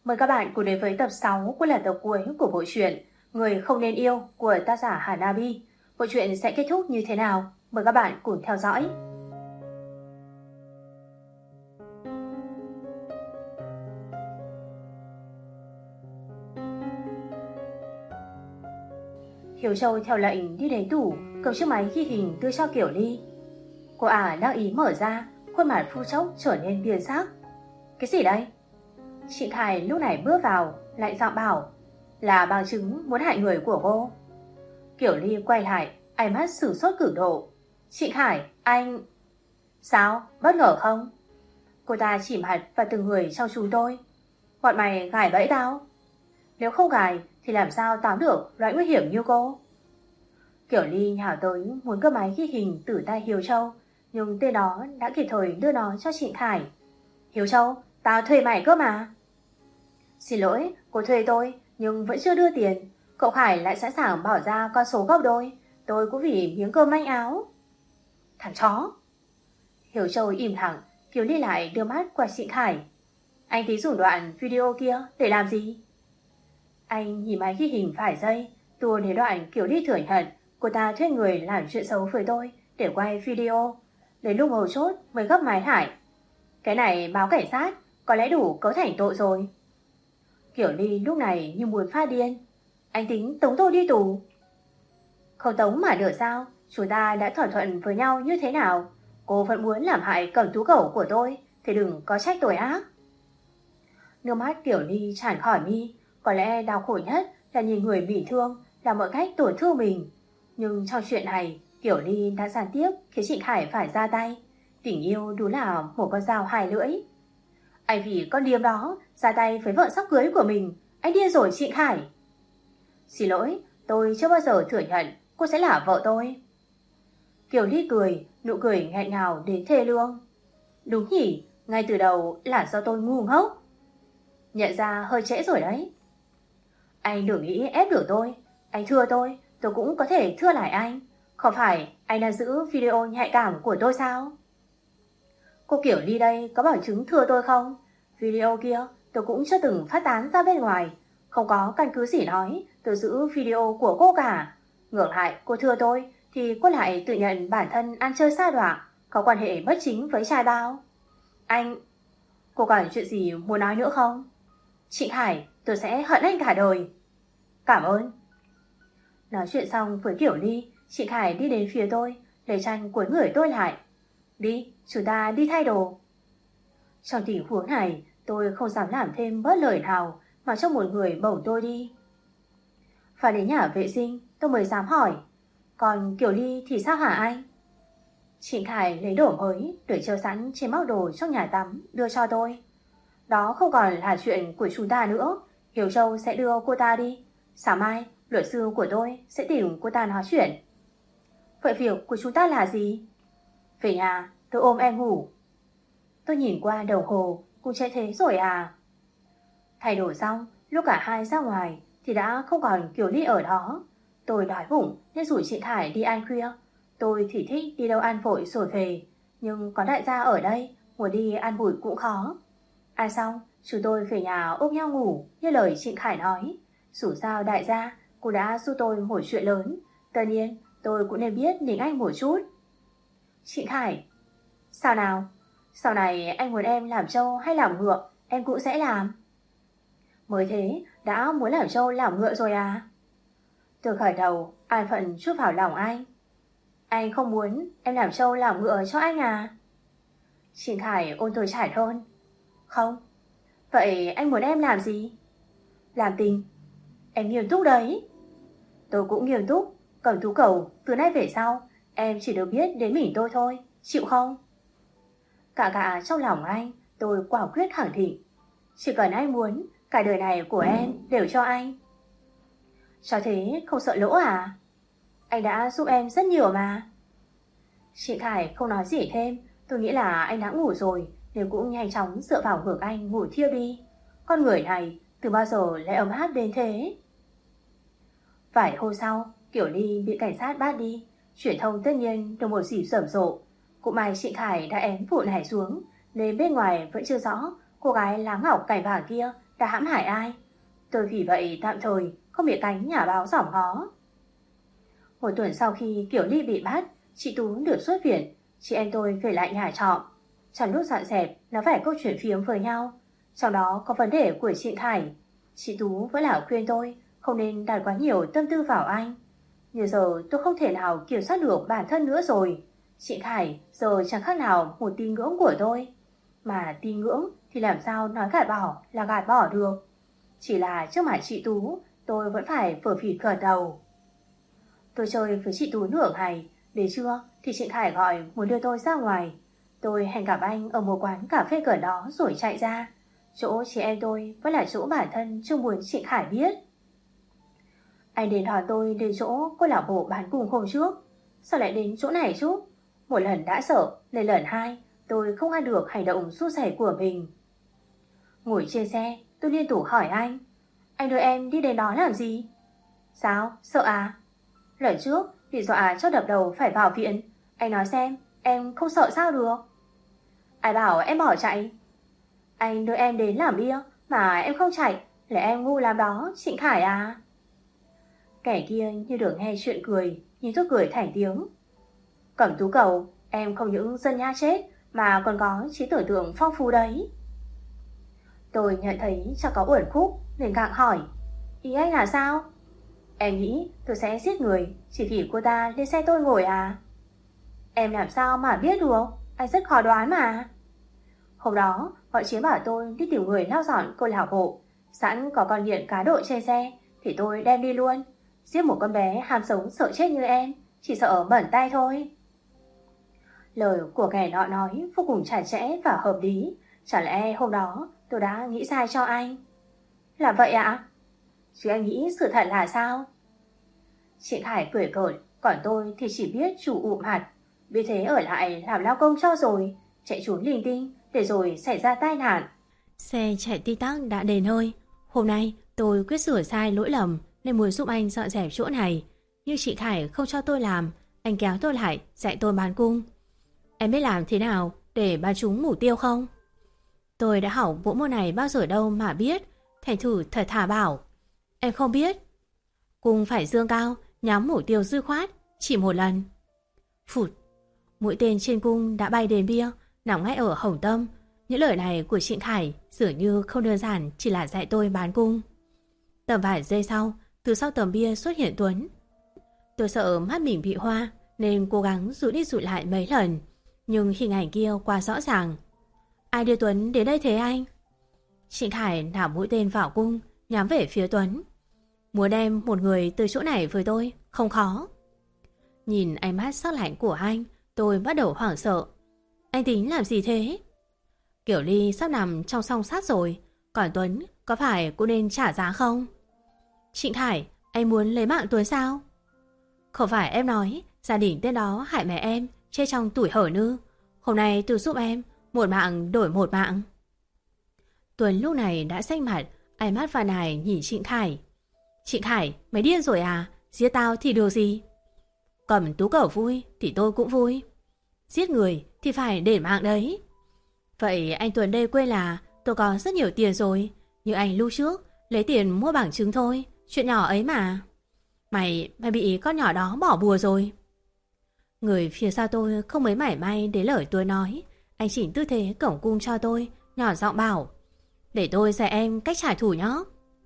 Mời các bạn cùng đến với tập 6 của lần tập cuối của bộ truyện Người không nên yêu của tác giả Hanabi. Bộ truyện sẽ kết thúc như thế nào? Mời các bạn cùng theo dõi. Hiếu Châu theo lệnh đi đến tủ, cầm chiếc máy ghi hình đưa cho Kiểu Ly. Cô ả đang ý mở ra, khuôn mặt phút chốc trở nên biến sắc. Cái gì đây? Chị Khải lúc này bước vào, lại giọng bảo là bằng chứng muốn hại người của cô. Kiểu Ly quay lại, ánh mắt sửng sốt cực độ. Chị Khải, anh... Sao? Bất ngờ không? Cô ta chỉ mặt vào từng người trong chúng tôi. Bọn mày gài bẫy tao? Nếu không gài thì làm sao tóm được loại nguy hiểm như cô? Kiểu Ly nhào tới muốn cướp máy ghi hình từ tay Hiếu Châu, nhưng tên đó đã kịp thời đưa nó cho chị Khải. Hiếu Châu, tao thuê mày cơ mà. Xin lỗi, cô thuê tôi nhưng vẫn chưa đưa tiền. Cậu Khải lại sẵn sàng bỏ ra con số gấp đôi. Tôi cũng vì miếng cơm manh áo. Thằng chó. Hiếu Châu im lặng, Kiều Ly lại đưa mắt qua chị Khải. Anh tí dùng đoạn video kia để làm gì? Anh nhìn máy ghi hình vài giây, tua đến đoạn Kiều Ly thừa nhận cô ta thuê người làm chuyện xấu với tôi để quay video. Đến lúc mấu chốt mới gấp máy lại. Cái này báo cảnh sát có lẽ đủ cấu thành tội rồi. Kiểu Ly lúc này như muốn phát điên. Anh tính tống tôi đi tù? Không tống mà được sao? Chúng ta đã thỏa thuận với nhau như thế nào? Cô vẫn muốn làm hại Cẩm Tú Cẩu của tôi thì đừng có trách tội ác. Nước mắt Kiểu Ly tràn khỏi mi. Có lẽ đau khổ nhất là nhìn người bị thương là mọi cách tổn thương mình. Nhưng trong chuyện này, Kiểu Ly đã gián tiếp khiến chị Khải phải ra tay. Tình yêu đúng là một con dao hai lưỡi. Anh vì con điếm đó ra tay với vợ sắp cưới của mình. Anh điên rồi chị Khải. Xin lỗi, tôi chưa bao giờ thừa nhận cô sẽ là vợ tôi. Kiều Ly cười, nụ cười nghẹn ngào đến thê lương. Đúng nhỉ, ngay từ đầu là do tôi ngu ngốc. Nhận ra hơi trễ rồi đấy. Anh đừng nghĩ ép được tôi. Anh thưa tôi cũng có thể thưa lại anh. Không phải anh đang giữ video nhạy cảm của tôi sao? Cô Kiểu Ly đây có bảo chứng thưa tôi không? Video kia tôi cũng chưa từng phát tán ra bên ngoài. Không có căn cứ gì nói tôi giữ video của cô cả. Ngược lại cô thưa tôi thì cô lại tự nhận bản thân ăn chơi sa đọa, có quan hệ bất chính với trai bao. Anh... Cô còn chuyện gì muốn nói nữa không? Chị Khải, tôi sẽ hận anh cả đời. Cảm ơn. Nói chuyện xong với Kiểu Ly, chị Khải đi đến phía tôi, lấy chăn cuốn người tôi lại. Đi, chúng ta đi thay đồ. Trong tình huống này, tôi không dám làm thêm bớt lời nào mà cho một người bổng tôi đi. Phải đến nhà vệ sinh, tôi mới dám hỏi. Còn Kiểu Ly thì sao hả anh? Chị Khải lấy đồ mới, để chờ sẵn trên móc đồ trong nhà tắm, đưa cho tôi. Đó không còn là chuyện của chúng ta nữa. Hiếu Châu sẽ đưa cô ta đi. Sáng mai, luật sư của tôi sẽ tìm cô ta nói chuyện. Vậy việc của chúng ta là gì? Về nhà, tôi ôm em ngủ. Tôi nhìn qua đồng hồ, cũng trễ thế rồi à? Thay đổi xong, lúc cả hai ra ngoài thì đã không còn Kiều Ly ở đó. Tôi đói bụng nên rủ chị Khải đi ăn khuya. Tôi thì thích đi đâu ăn vội rồi về, nhưng có đại gia ở đây, muốn đi ăn bụi cũng khó. Ăn xong, chúng tôi về nhà ôm nhau ngủ như lời chị Khải nói. Dù sao đại gia cũng đã giúp tôi một chuyện lớn, tất nhiên tôi cũng nên biết nịnh anh một chút. Chị Khải, sao nào? Sau này anh muốn em làm trâu hay làm ngựa, em cũng sẽ làm. Mới thế, đã muốn làm trâu làm ngựa rồi à? Tôi khởi đầu, an phận chút vào lòng anh. Anh không muốn em làm trâu làm ngựa cho anh à? Chị Khải ôn tôi trải hơn. Không. Vậy anh muốn em làm gì? Làm tình. Em nghiêm túc đấy. Tôi cũng nghiêm túc. Cẩm Tú Cẩu, từ nay về sau em chỉ được biết đến mình tôi thôi, chịu không? Cả trong lòng anh, tôi quả quyết khẳng định. Chỉ cần anh muốn, cả đời này của em đều cho anh. Sao thế, không sợ lỗ à? Anh đã giúp em rất nhiều mà. Chị Khải không nói gì thêm. Tôi nghĩ là anh đã ngủ rồi, nên cũng nhanh chóng dựa vào ngực anh ngủ thiếp đi. Con người này từ bao giờ lại ấm áp đến thế? Vài hôm sau, Kiểu Ly bị cảnh sát bắt đi. Truyền thông tất nhiên được một dịp rầm rộ. Cũng may chị Khải đã ém vụ này xuống, nên bên ngoài vẫn chưa rõ cô gái lá ngọc cành vàng kia đã hãm hại ai. Tôi vì vậy tạm thời không bị cánh nhà báo giỏng ngó. Một tuần sau khi Kiều Ly bị bắt, chị Tú được xuất viện, chị em tôi về lại nhà trọ. Trong lúc dọn dẹp, nói vài câu chuyện phiếm với nhau. Trong đó có vấn đề của chị Thải. Chị Tú vẫn là khuyên tôi không nên đặt quá nhiều tâm tư vào anh. Nhưng giờ tôi không thể nào kiểm soát được bản thân nữa rồi. Chị Thải giờ chẳng khác nào một tín ngưỡng của tôi. Mà tín ngưỡng thì làm sao nói gạt bỏ là gạt bỏ được. Chỉ là trước mặt chị Tú, tôi vẫn phải phở phì gật đầu. Tôi chơi với chị Tú nửa ngày, đến trưa thì chị Thải gọi muốn đưa tôi ra ngoài. Tôi hẹn gặp anh ở một quán cà phê gần đó rồi chạy ra. Chỗ chị em tôi vẫn là chỗ bản thân chưa muốn chị Khải biết. Anh đến đón tôi đến chỗ cô lão bộ bán cùng hôm trước. Sao lại đến chỗ này chứ? Một lần đã sợ, nên lần hai tôi không ngăn được hành động sút sẩy của mình. Ngồi trên xe, tôi liên tục hỏi anh đưa em đi đến đó làm gì? Sao? Sợ à? Lần trước bị dọa cho đập đầu phải vào viện. Anh nói xem, em không sợ sao được? Ai bảo em bỏ chạy? Anh đưa em đến làm bia mà em không chạy, là em ngu làm đó, Trịnh Khải à? Kẻ kia như được nghe chuyện cười, nhưng tôi cười thành tiếng. Cẩm Tú Cầu, em không những dân nha chết mà còn có trí tưởng tượng phong phú đấy. Tôi nhận thấy chắc có uẩn khúc nên gặng hỏi, ý anh là sao? Em nghĩ tôi sẽ giết người chỉ vì cô ta lên xe tôi ngồi à? Em làm sao mà biết được, anh rất khó đoán mà. Hôm đó họ Chiến bảo tôi đi tìm người lau dọn cô lão bộ. Sẵn có con nghiện cá độ trên xe thì tôi đem đi luôn. Giết một con bé ham sống sợ chết như em chỉ sợ bẩn tay thôi. Lời của kẻ nọ nói vô cùng chặt chẽ và hợp lý. Chả lẽ hôm đó tôi đã nghĩ sai cho anh? Là vậy ạ? Chứ anh nghĩ sự thật là sao? Chị Khải cười cợt, còn tôi thì chỉ biết chủ ụm hạt. Biết thế ở lại làm lao công cho rồi, chạy trốn linh tinh để rồi xảy ra tai nạn. Xe chạy ti tắc đã đến nơi. Hôm nay tôi quyết sửa sai lỗi lầm nên muốn giúp anh dọn dẹp chỗ này. Nhưng chị Khải không cho tôi làm, anh kéo tôi lại dạy tôi bán cung. Em biết làm thế nào để bắn trúng mục tiêu không? Tôi đã học bộ môn này bao giờ đâu mà biết. Thành thử thật thà bảo, em không biết. Cung phải dương cao, nhắm mục tiêu dư khoát, chỉ một lần. Phụt, mũi tên trên cung đã bay đến bia, nằm ngay ở hồng tâm. Những lời này của Trịnh Khải dường như không đơn giản chỉ là dạy tôi bán cung. Tầm vài giây sau, từ sau tầm bia xuất hiện Tuấn. Tôi sợ mắt mình bị hoa nên cố gắng dụi đi dụi lại mấy lần, nhưng hình ảnh kia quá rõ ràng. Ai đưa Tuấn đến đây thế anh? Trịnh Khải nả mũi tên vào cung, nhắm về phía Tuấn. Muốn đem một người từ chỗ này với tôi không khó. Nhìn ánh mắt sắc lạnh của anh, tôi bắt đầu hoảng sợ. Anh tính làm gì thế? Kiều Ly sắp nằm trong song sát rồi, còn Tuấn có phải cũng nên trả giá không? Trịnh Khải, anh muốn lấy mạng Tuấn sao? Không phải em nói gia đình tên đó hại mẹ em chết trong tuổi hở nư. Hôm nay tôi giúp em, một mạng đổi một mạng. Tuấn lúc này đã xanh mặt, ánh mắt phàn nàn nhìn Trịnh Khải. Trịnh Khải, mày điên rồi à? Giết tao thì được gì? Cầm Tú Cầu vui thì tôi cũng vui. Giết người thì phải để mạng đấy. Vậy anh Tuấn đây quên là tôi có rất nhiều tiền rồi. Nhưng anh lưu trước, lấy tiền mua bằng chứng thôi. Chuyện nhỏ ấy mà. Mày bị con nhỏ đó bỏ bùa rồi. Người phía sau tôi không mấy mảy may đến lời tôi nói. Anh chỉnh tư thế cổng cung cho tôi, nhỏ giọng bảo, để tôi dạy em cách trả thù nhé.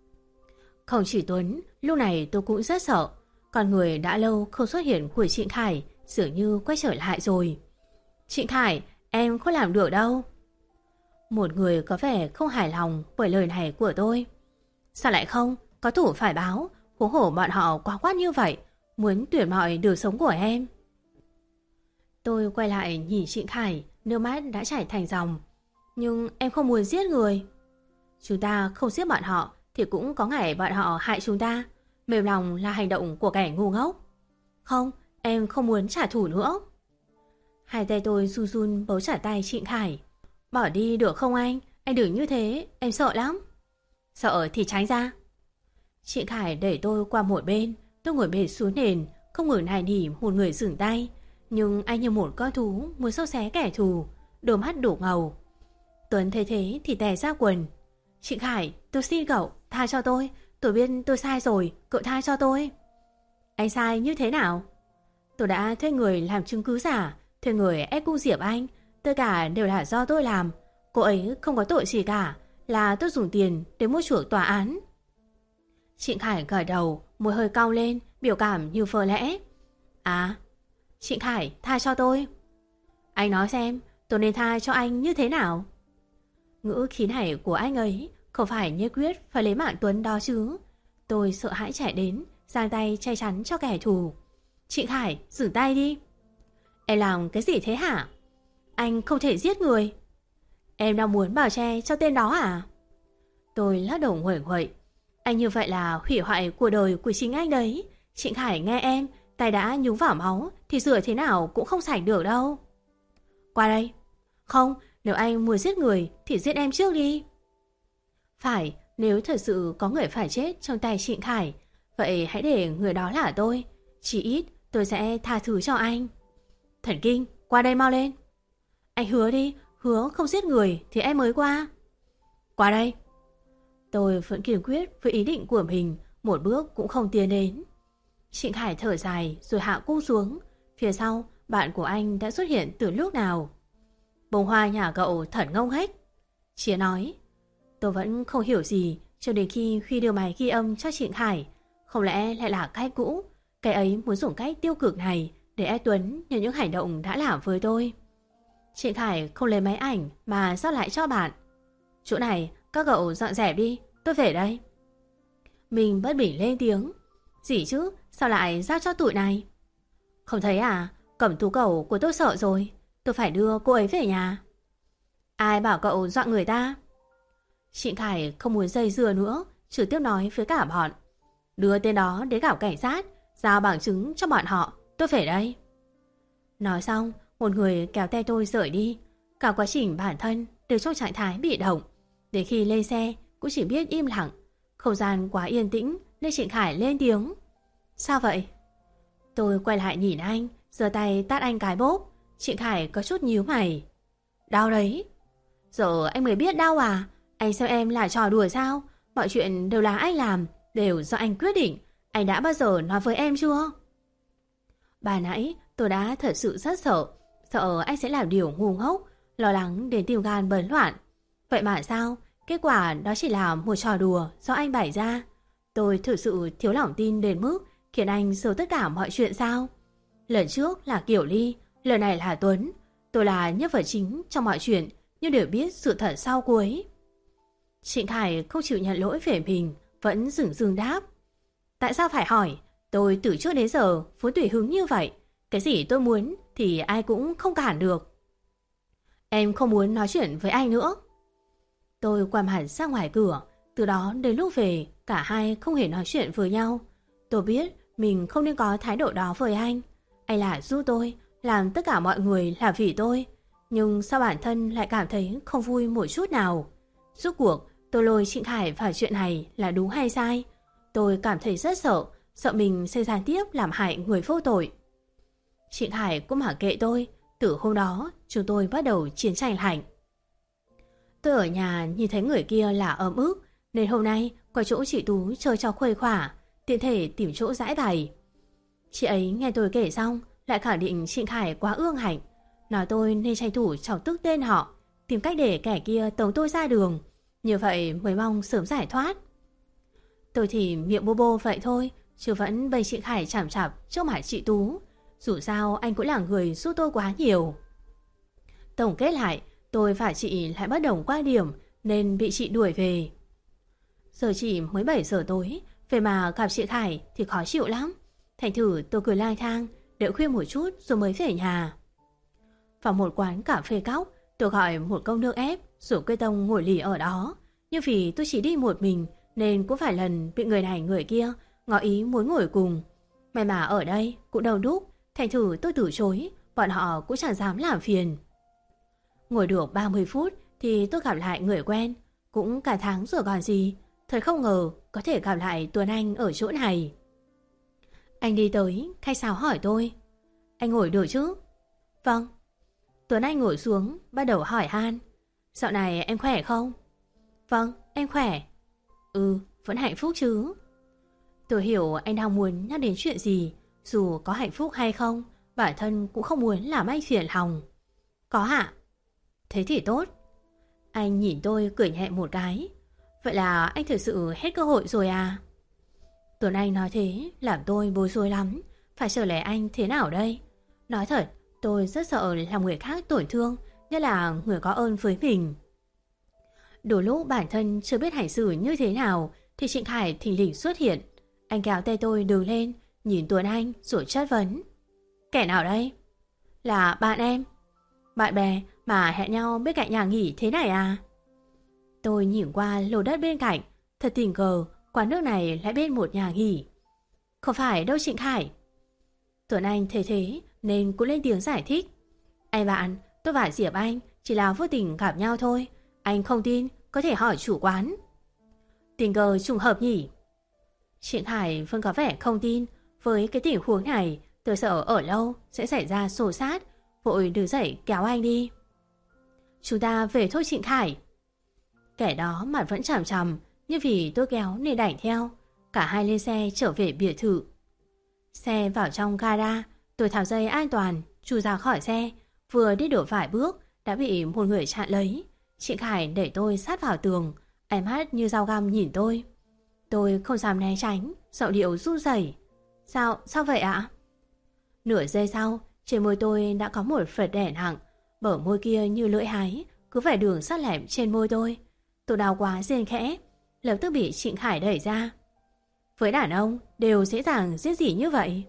Không chỉ Tuấn, lúc này tôi cũng rất sợ. Còn người đã lâu không xuất hiện của Trịnh Khải dường như quay trở lại rồi. Trịnh Khải, em không làm được đâu. Một người có vẻ không hài lòng bởi lời này của tôi. Sao lại không? Có thủ phải báo. Huống hổ bọn họ quá quát như vậy, muốn tuyệt mọi đường sống của em. Tôi quay lại nhìn Trịnh Khải, nước mắt đã chảy thành dòng. Nhưng em không muốn giết người. Chúng ta không giết bọn họ thì cũng có ngày bọn họ hại chúng ta. Mềm lòng là hành động của kẻ ngu ngốc. Không, em không muốn trả thù nữa. Hai tay tôi run run bấu chặt tay Trịnh Khải. Bỏ đi được không anh? Anh đừng như thế, em sợ lắm. Sợ thì tránh ra. Trịnh Khải đẩy tôi qua một bên. Tôi ngồi bệt xuống nền, không ngừng nài nỉ một người dừng tay. Nhưng anh như một con thú muốn xâu xé kẻ thù, đôi mắt đổ ngầu. Tuấn thấy thế thì tè ra quần. Trịnh Khải, tôi xin cậu, tha cho tôi biết tôi sai rồi, cậu tha cho tôi. Anh sai như thế nào? Tôi đã thuê người làm chứng cứ giả, thuê người ép cung Diệp Anh, tất cả đều là do tôi làm. Cô ấy không có tội gì cả, là tôi dùng tiền để mua chuộc tòa án. Trịnh Khải gật đầu, môi hơi cong lên, biểu cảm như vờ lẽ. À, Trịnh Khải, tha cho tôi. Anh nói xem, tôi nên tha cho anh như thế nào? Ngữ khí này của anh ấy không phải nhất quyết phải lấy mạng Tuấn đó chứ. Tôi sợ hãi chạy đến, giang tay che chắn cho kẻ thù. Trịnh Khải, dừng tay đi. Em làm cái gì thế hả? Anh không thể giết người. Em đang muốn bảo che cho tên đó à? Tôi lắc đầu nguẩy nguậy. Anh như vậy là hủy hoại cuộc đời của chính anh đấy. Trịnh Khải nghe em, tay đã nhúng vào máu thì rửa thế nào cũng không sạch được đâu. Qua đây. Không, nếu anh muốn giết người thì giết em trước đi. Phải, nếu thật sự có người phải chết trong tay Trịnh Khải, vậy hãy để người đó là tôi. Chỉ ít tôi sẽ tha thứ cho anh. Thần kinh, qua đây mau lên. Anh hứa đi, hứa không giết người thì em mới qua. Qua đây. Tôi vẫn kiên quyết với ý định của mình, một bước cũng không tiến đến. Trịnh Khải thở dài rồi hạ cung xuống. Phía sau, bạn của anh đã xuất hiện từ lúc nào? Bông hoa nhà cậu thật ngông nghếch. Chia nói. Tôi vẫn không hiểu gì cho đến khi Huy đưa máy ghi âm cho Trịnh Khải. Không lẽ lại là cách cũ? Cái ấy muốn dùng cách tiêu cực này để ép Tuấn nhờ những hành động đã làm với tôi. Trịnh Khải không lấy máy ảnh mà giao lại cho bạn. Chỗ này các cậu dọn dẹp đi, tôi về đây. Mình bất bình lên tiếng. Gì chứ, sao lại giao cho tụi này? Không thấy à, Cẩm Tú cậu của tôi sợ rồi. Tôi phải đưa cô ấy về nhà. Ai bảo cậu dọn người ta? Trịnh Khải không muốn dây dưa nữa, trực tiếp nói với cả bọn. Đưa tên đó đến gặp cảnh sát, giao bằng chứng cho bọn họ, tôi về đây. Nói xong, một người kéo tay tôi rời đi. Cả quá trình bản thân đều trong trạng thái bị động. Đến khi lên xe cũng chỉ biết im lặng. Không gian quá yên tĩnh nên Trịnh Khải lên tiếng. Sao vậy? Tôi quay lại nhìn anh, giơ tay tát anh cái bốp. Trịnh Khải có chút nhíu mày. Đau đấy. Giờ anh mới biết đau à? Anh xem em là trò đùa sao? Mọi chuyện đều là anh làm, đều do anh quyết định. Anh đã bao giờ nói với em chưa? Bà nãy tôi đã thật sự rất sợ. Sợ anh sẽ làm điều ngu ngốc, lo lắng đến tim gan bấn loạn. Vậy mà sao? Kết quả đó chỉ là một trò đùa do anh bày ra. Tôi thực sự thiếu lòng tin đến mức khiến anh giấu tất cả mọi chuyện sao? Lần trước là Kiều Ly, lần này là Tuấn. Tôi là nhân vật chính trong mọi chuyện, nhưng đều biết sự thật sau cuối. Trịnh Khải không chịu nhận lỗi về mình, vẫn dửng dưng đáp. Tại sao phải hỏi? Tôi từ trước đến giờ vốn tùy hứng như vậy. Cái gì tôi muốn thì ai cũng không cản được. Em không muốn nói chuyện với anh nữa. Tôi quay hẳn ra ngoài cửa. Từ đó đến lúc về, cả hai không hề nói chuyện với nhau. Tôi biết mình không nên có thái độ đó với anh. Anh là giúp tôi, làm tất cả mọi người là vì tôi. Nhưng sao bản thân lại cảm thấy không vui một chút nào? Rốt cuộc tôi lôi Trịnh Khải vào chuyện này là đúng hay sai? Tôi cảm thấy rất sợ, sợ mình sẽ gián tiếp làm hại người vô tội. Trịnh Khải cũng mặc kệ tôi. Từ hôm đó chúng tôi bắt đầu chiến tranh lạnh. Tôi ở nhà nhìn thấy người kia là ấm ức, nên hôm nay qua chỗ chị Tú chơi cho khuây khỏa, tiện thể tìm chỗ giải bày. Chị ấy nghe tôi kể xong lại khẳng định Trịnh Khải quá ương hạnh, nói tôi nên tranh thủ chọc tức tên họ, tìm cách để kẻ kia tống tôi ra đường, như vậy mới mong sớm giải thoát. Tôi thì miệng bô bô vậy thôi, chứ vẫn bày Trịnh Khải chằm chặp trước mặt chị Tú. Dù sao anh cũng là người giúp tôi quá nhiều. Tổng kết lại, tôi và chị lại bất đồng quan điểm nên bị chị đuổi về. Giờ chỉ mới 7 giờ tối, về mà gặp chị Khải thì khó chịu lắm. Thành thử tôi cười lang thang, đợi khuya một chút rồi mới về nhà. Vào một quán cà phê cóc, tôi gọi một cốc nước ép rồi quyết tâm ngồi lì ở đó. Nhưng vì tôi chỉ đi một mình nên cũng phải lần bị người này người kia ngỏ ý muốn ngồi cùng. May mà ở đây cũng đông đúc, thành thử tôi từ chối, bọn họ cũng chẳng dám làm phiền. Ngồi được 30 phút thì tôi gặp lại người quen, cũng cả tháng rồi còn gì. Thật không ngờ có thể gặp lại Tuấn Anh ở chỗ này. Anh đi tới, khách sáo hỏi tôi. Anh ngồi được chứ? Vâng. Tuấn Anh ngồi xuống, bắt đầu hỏi han. Dạo này em khỏe không? Vâng, em khỏe. Vẫn hạnh phúc chứ. Tôi hiểu anh đang muốn nhắc đến chuyện gì. Dù có hạnh phúc hay không, bản thân cũng không muốn làm anh phiền lòng. Có ạ. Thế thì tốt. Anh nhìn tôi cười nhẹ một cái. Vậy là anh thực sự hết cơ hội rồi à? Tuấn Anh nói thế làm tôi bối rối lắm. Phải xử lý anh thế nào đây? Nói thật, tôi rất sợ làm người khác tổn thương, nhất là người có ơn với mình. Đôi lúc bản thân chưa biết hành xử như thế nào thì Trịnh Khải thình lình xuất hiện. Anh kéo tay tôi đứng lên, nhìn Tuấn Anh rồi chất vấn. Kẻ nào đây? Là bạn em. Bạn bè mà hẹn nhau bên cạnh nhà nghỉ thế này à? Tôi nhìn qua lô đất bên cạnh, thật tình cờ quán nước này lại bên một nhà nghỉ. Không phải đâu Trịnh Khải. Tuấn Anh thấy thế nên cũng lên tiếng giải thích. Anh bạn, tôi và Diệp Anh chỉ là vô tình gặp nhau thôi. Anh không tin có thể hỏi chủ quán. Tình cờ trùng hợp nhỉ? Trịnh Khải vẫn có vẻ không tin. Với cái tình huống này, tôi sợ ở lâu sẽ xảy ra xô xát. Vội đứng dậy kéo anh đi. Chúng ta về thôi Trịnh Khải. Kẻ đó mặt vẫn chằm chằm, nhưng vì tôi kéo nên đành theo. Cả hai lên xe trở về biệt thự. Xe vào trong gara, tôi tháo dây an toàn, chui ra khỏi xe. Vừa đi được vài bước đã bị một người chặn lấy. Trịnh Khải đẩy tôi sát vào tường, ánh mắt như dao găm nhìn tôi. Tôi không dám né tránh, giọng điệu run rẩy. Sao vậy ạ? Nửa giây sau, trên môi tôi đã có một vệt đẻ nặng. Bờ môi kia như lưỡi hái, cứ phải đường sắt lẹm trên môi tôi. Tôi đau quá rên khẽ, lập tức bị Trịnh Khải đẩy ra. Với đàn ông đều dễ dàng giết gì như vậy?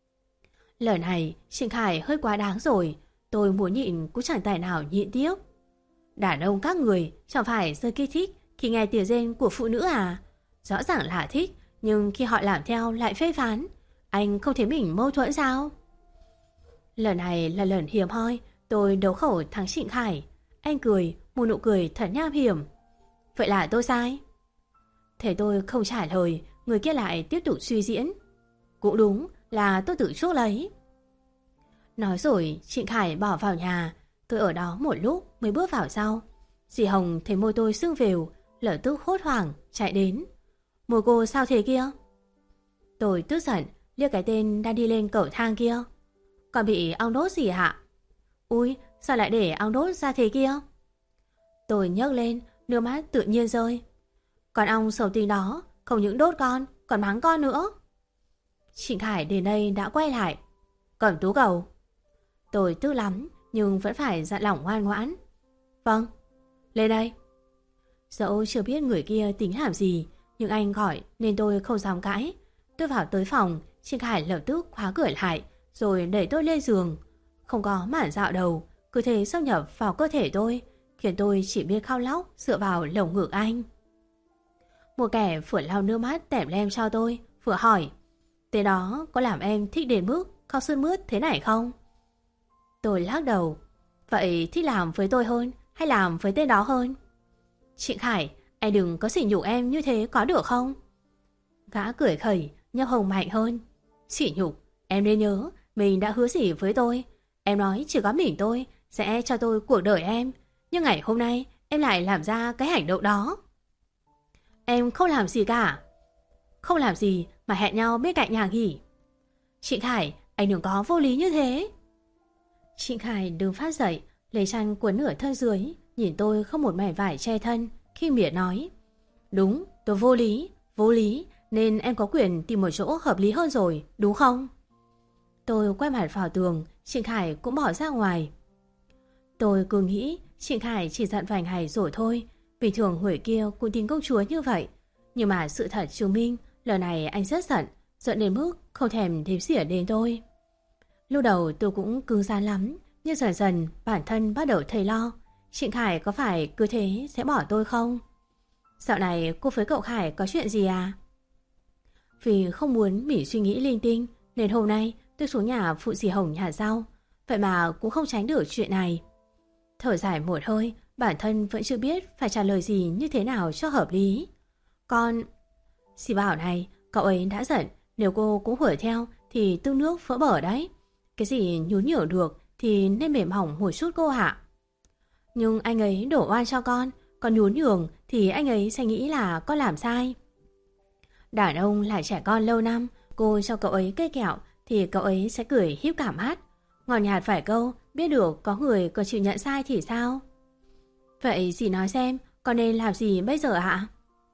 Lần này Trịnh Khải hơi quá đáng rồi. Tôi muốn nhịn cũng chẳng tài nào nhịn tiếp. Đàn ông các người chẳng phải rất kích thích khi nghe tiếng rên của phụ nữ à? Rõ ràng là thích, nhưng khi họ làm theo lại phê phán. Anh không thấy mình mâu thuẫn sao? Lần này là lần hiếm hoi tôi đấu khẩu thắng Trịnh Khải. Anh cười, một nụ cười thật nham hiểm. Vậy là tôi sai? Thế tôi không trả lời, người kia lại tiếp tục suy diễn. Cũng đúng là tôi tự chuốc lấy. Nói rồi Trịnh Khải bỏ vào nhà. Tôi ở đó một lúc mới bước vào sau. Dì Hồng thấy môi tôi sưng phều, lập tức hốt hoảng chạy đến. Môi cô sao thế kia? Tôi tức giận liếc cái tên đang đi lên cầu thang kia. Còn bị ong đốt gì hả? Ui, sao lại để ong đốt ra thế kia? Tôi nhấc lên, nước mắt tự nhiên rơi. Con ong xấu tính đó không những đốt con, còn mắng con nữa. Trịnh Khải đến đây đã quay lại. Cẩm Tú Cầu. Tôi tức lắm nhưng vẫn phải dặn lòng ngoan ngoãn. Vâng, lên đây. Dẫu chưa biết người kia tính làm gì, nhưng anh gọi nên tôi không dám cãi. Tôi vào tới phòng, Trịnh Khải lập tức khóa cửa lại rồi đẩy tôi lên giường. Không có mản dạo đầu, cứ thế xâm nhập vào cơ thể tôi, khiến tôi chỉ biết khóc lóc dựa vào lồng ngực anh. Một kẻ vừa lau nước mắt tẻm lem cho tôi, vừa hỏi: Tên đó có làm em thích đến mức khóc sướt mướt thế này không? Tôi lắc đầu. Vậy thích làm với tôi hơn hay làm với tên đó hơn? Trịnh Khải, anh đừng có sỉ nhục em như thế có được không? Gã cười khẩy, nhấp hồng mạnh hơn. Sỉ nhục, em nên nhớ mình đã hứa gì với tôi. Em nói chỉ có mình tôi sẽ cho tôi cuộc đời em, nhưng ngày hôm nay em lại làm ra cái hành động đó. Em không làm gì cả. Không làm gì mà hẹn nhau bên cạnh nhà nghỉ. Trịnh Khải, anh đừng có vô lý như thế. Trịnh Khải đứng phát dậy, lấy chăn cuốn nửa thân dưới, nhìn tôi không một mảnh vải che thân, khi miệng nói: Đúng, tôi vô lý, nên em có quyền tìm một chỗ hợp lý hơn rồi, đúng không? Tôi quay mặt vào tường, Trịnh Khải cũng bỏ ra ngoài. Tôi cứ nghĩ Trịnh Khải chỉ giận vài ngày rồi thôi, bình thường người kia cũng tính công chúa như vậy. Nhưng mà sự thật chứng minh, lần này anh rất giận đến mức không thèm đếm xỉa đến tôi. Lúc đầu tôi cũng cứng rắn lắm, nhưng dần dần bản thân bắt đầu thấy lo. Trịnh Khải có phải cứ thế sẽ bỏ tôi không? Dạo này cô với cậu Khải có chuyện gì à? Vì không muốn mình suy nghĩ linh tinh, nên hôm nay tôi xuống nhà phụ dì Hồng nhả rau. Vậy mà cũng không tránh được chuyện này. Thở dài một hơi, bản thân vẫn chưa biết phải trả lời gì như thế nào cho hợp lý. Dì bảo này, cậu ấy đã giận, nếu cô cũng hủa theo thì tương nước vỡ bờ đấy. Cái gì nhún nhường được thì nên mềm hỏng một chút cô hạ. Nhưng anh ấy đổ oan cho con Còn nhún nhường thì anh ấy sẽ nghĩ là con làm sai. Đàn ông là trẻ con lâu năm, cô cho cậu ấy cây kẹo thì cậu ấy sẽ cười híp cả mắt. Ngọt nhạt phải câu, biết được có người còn chịu nhận sai thì sao? Vậy dì nói xem, con nên làm gì bây giờ ạ?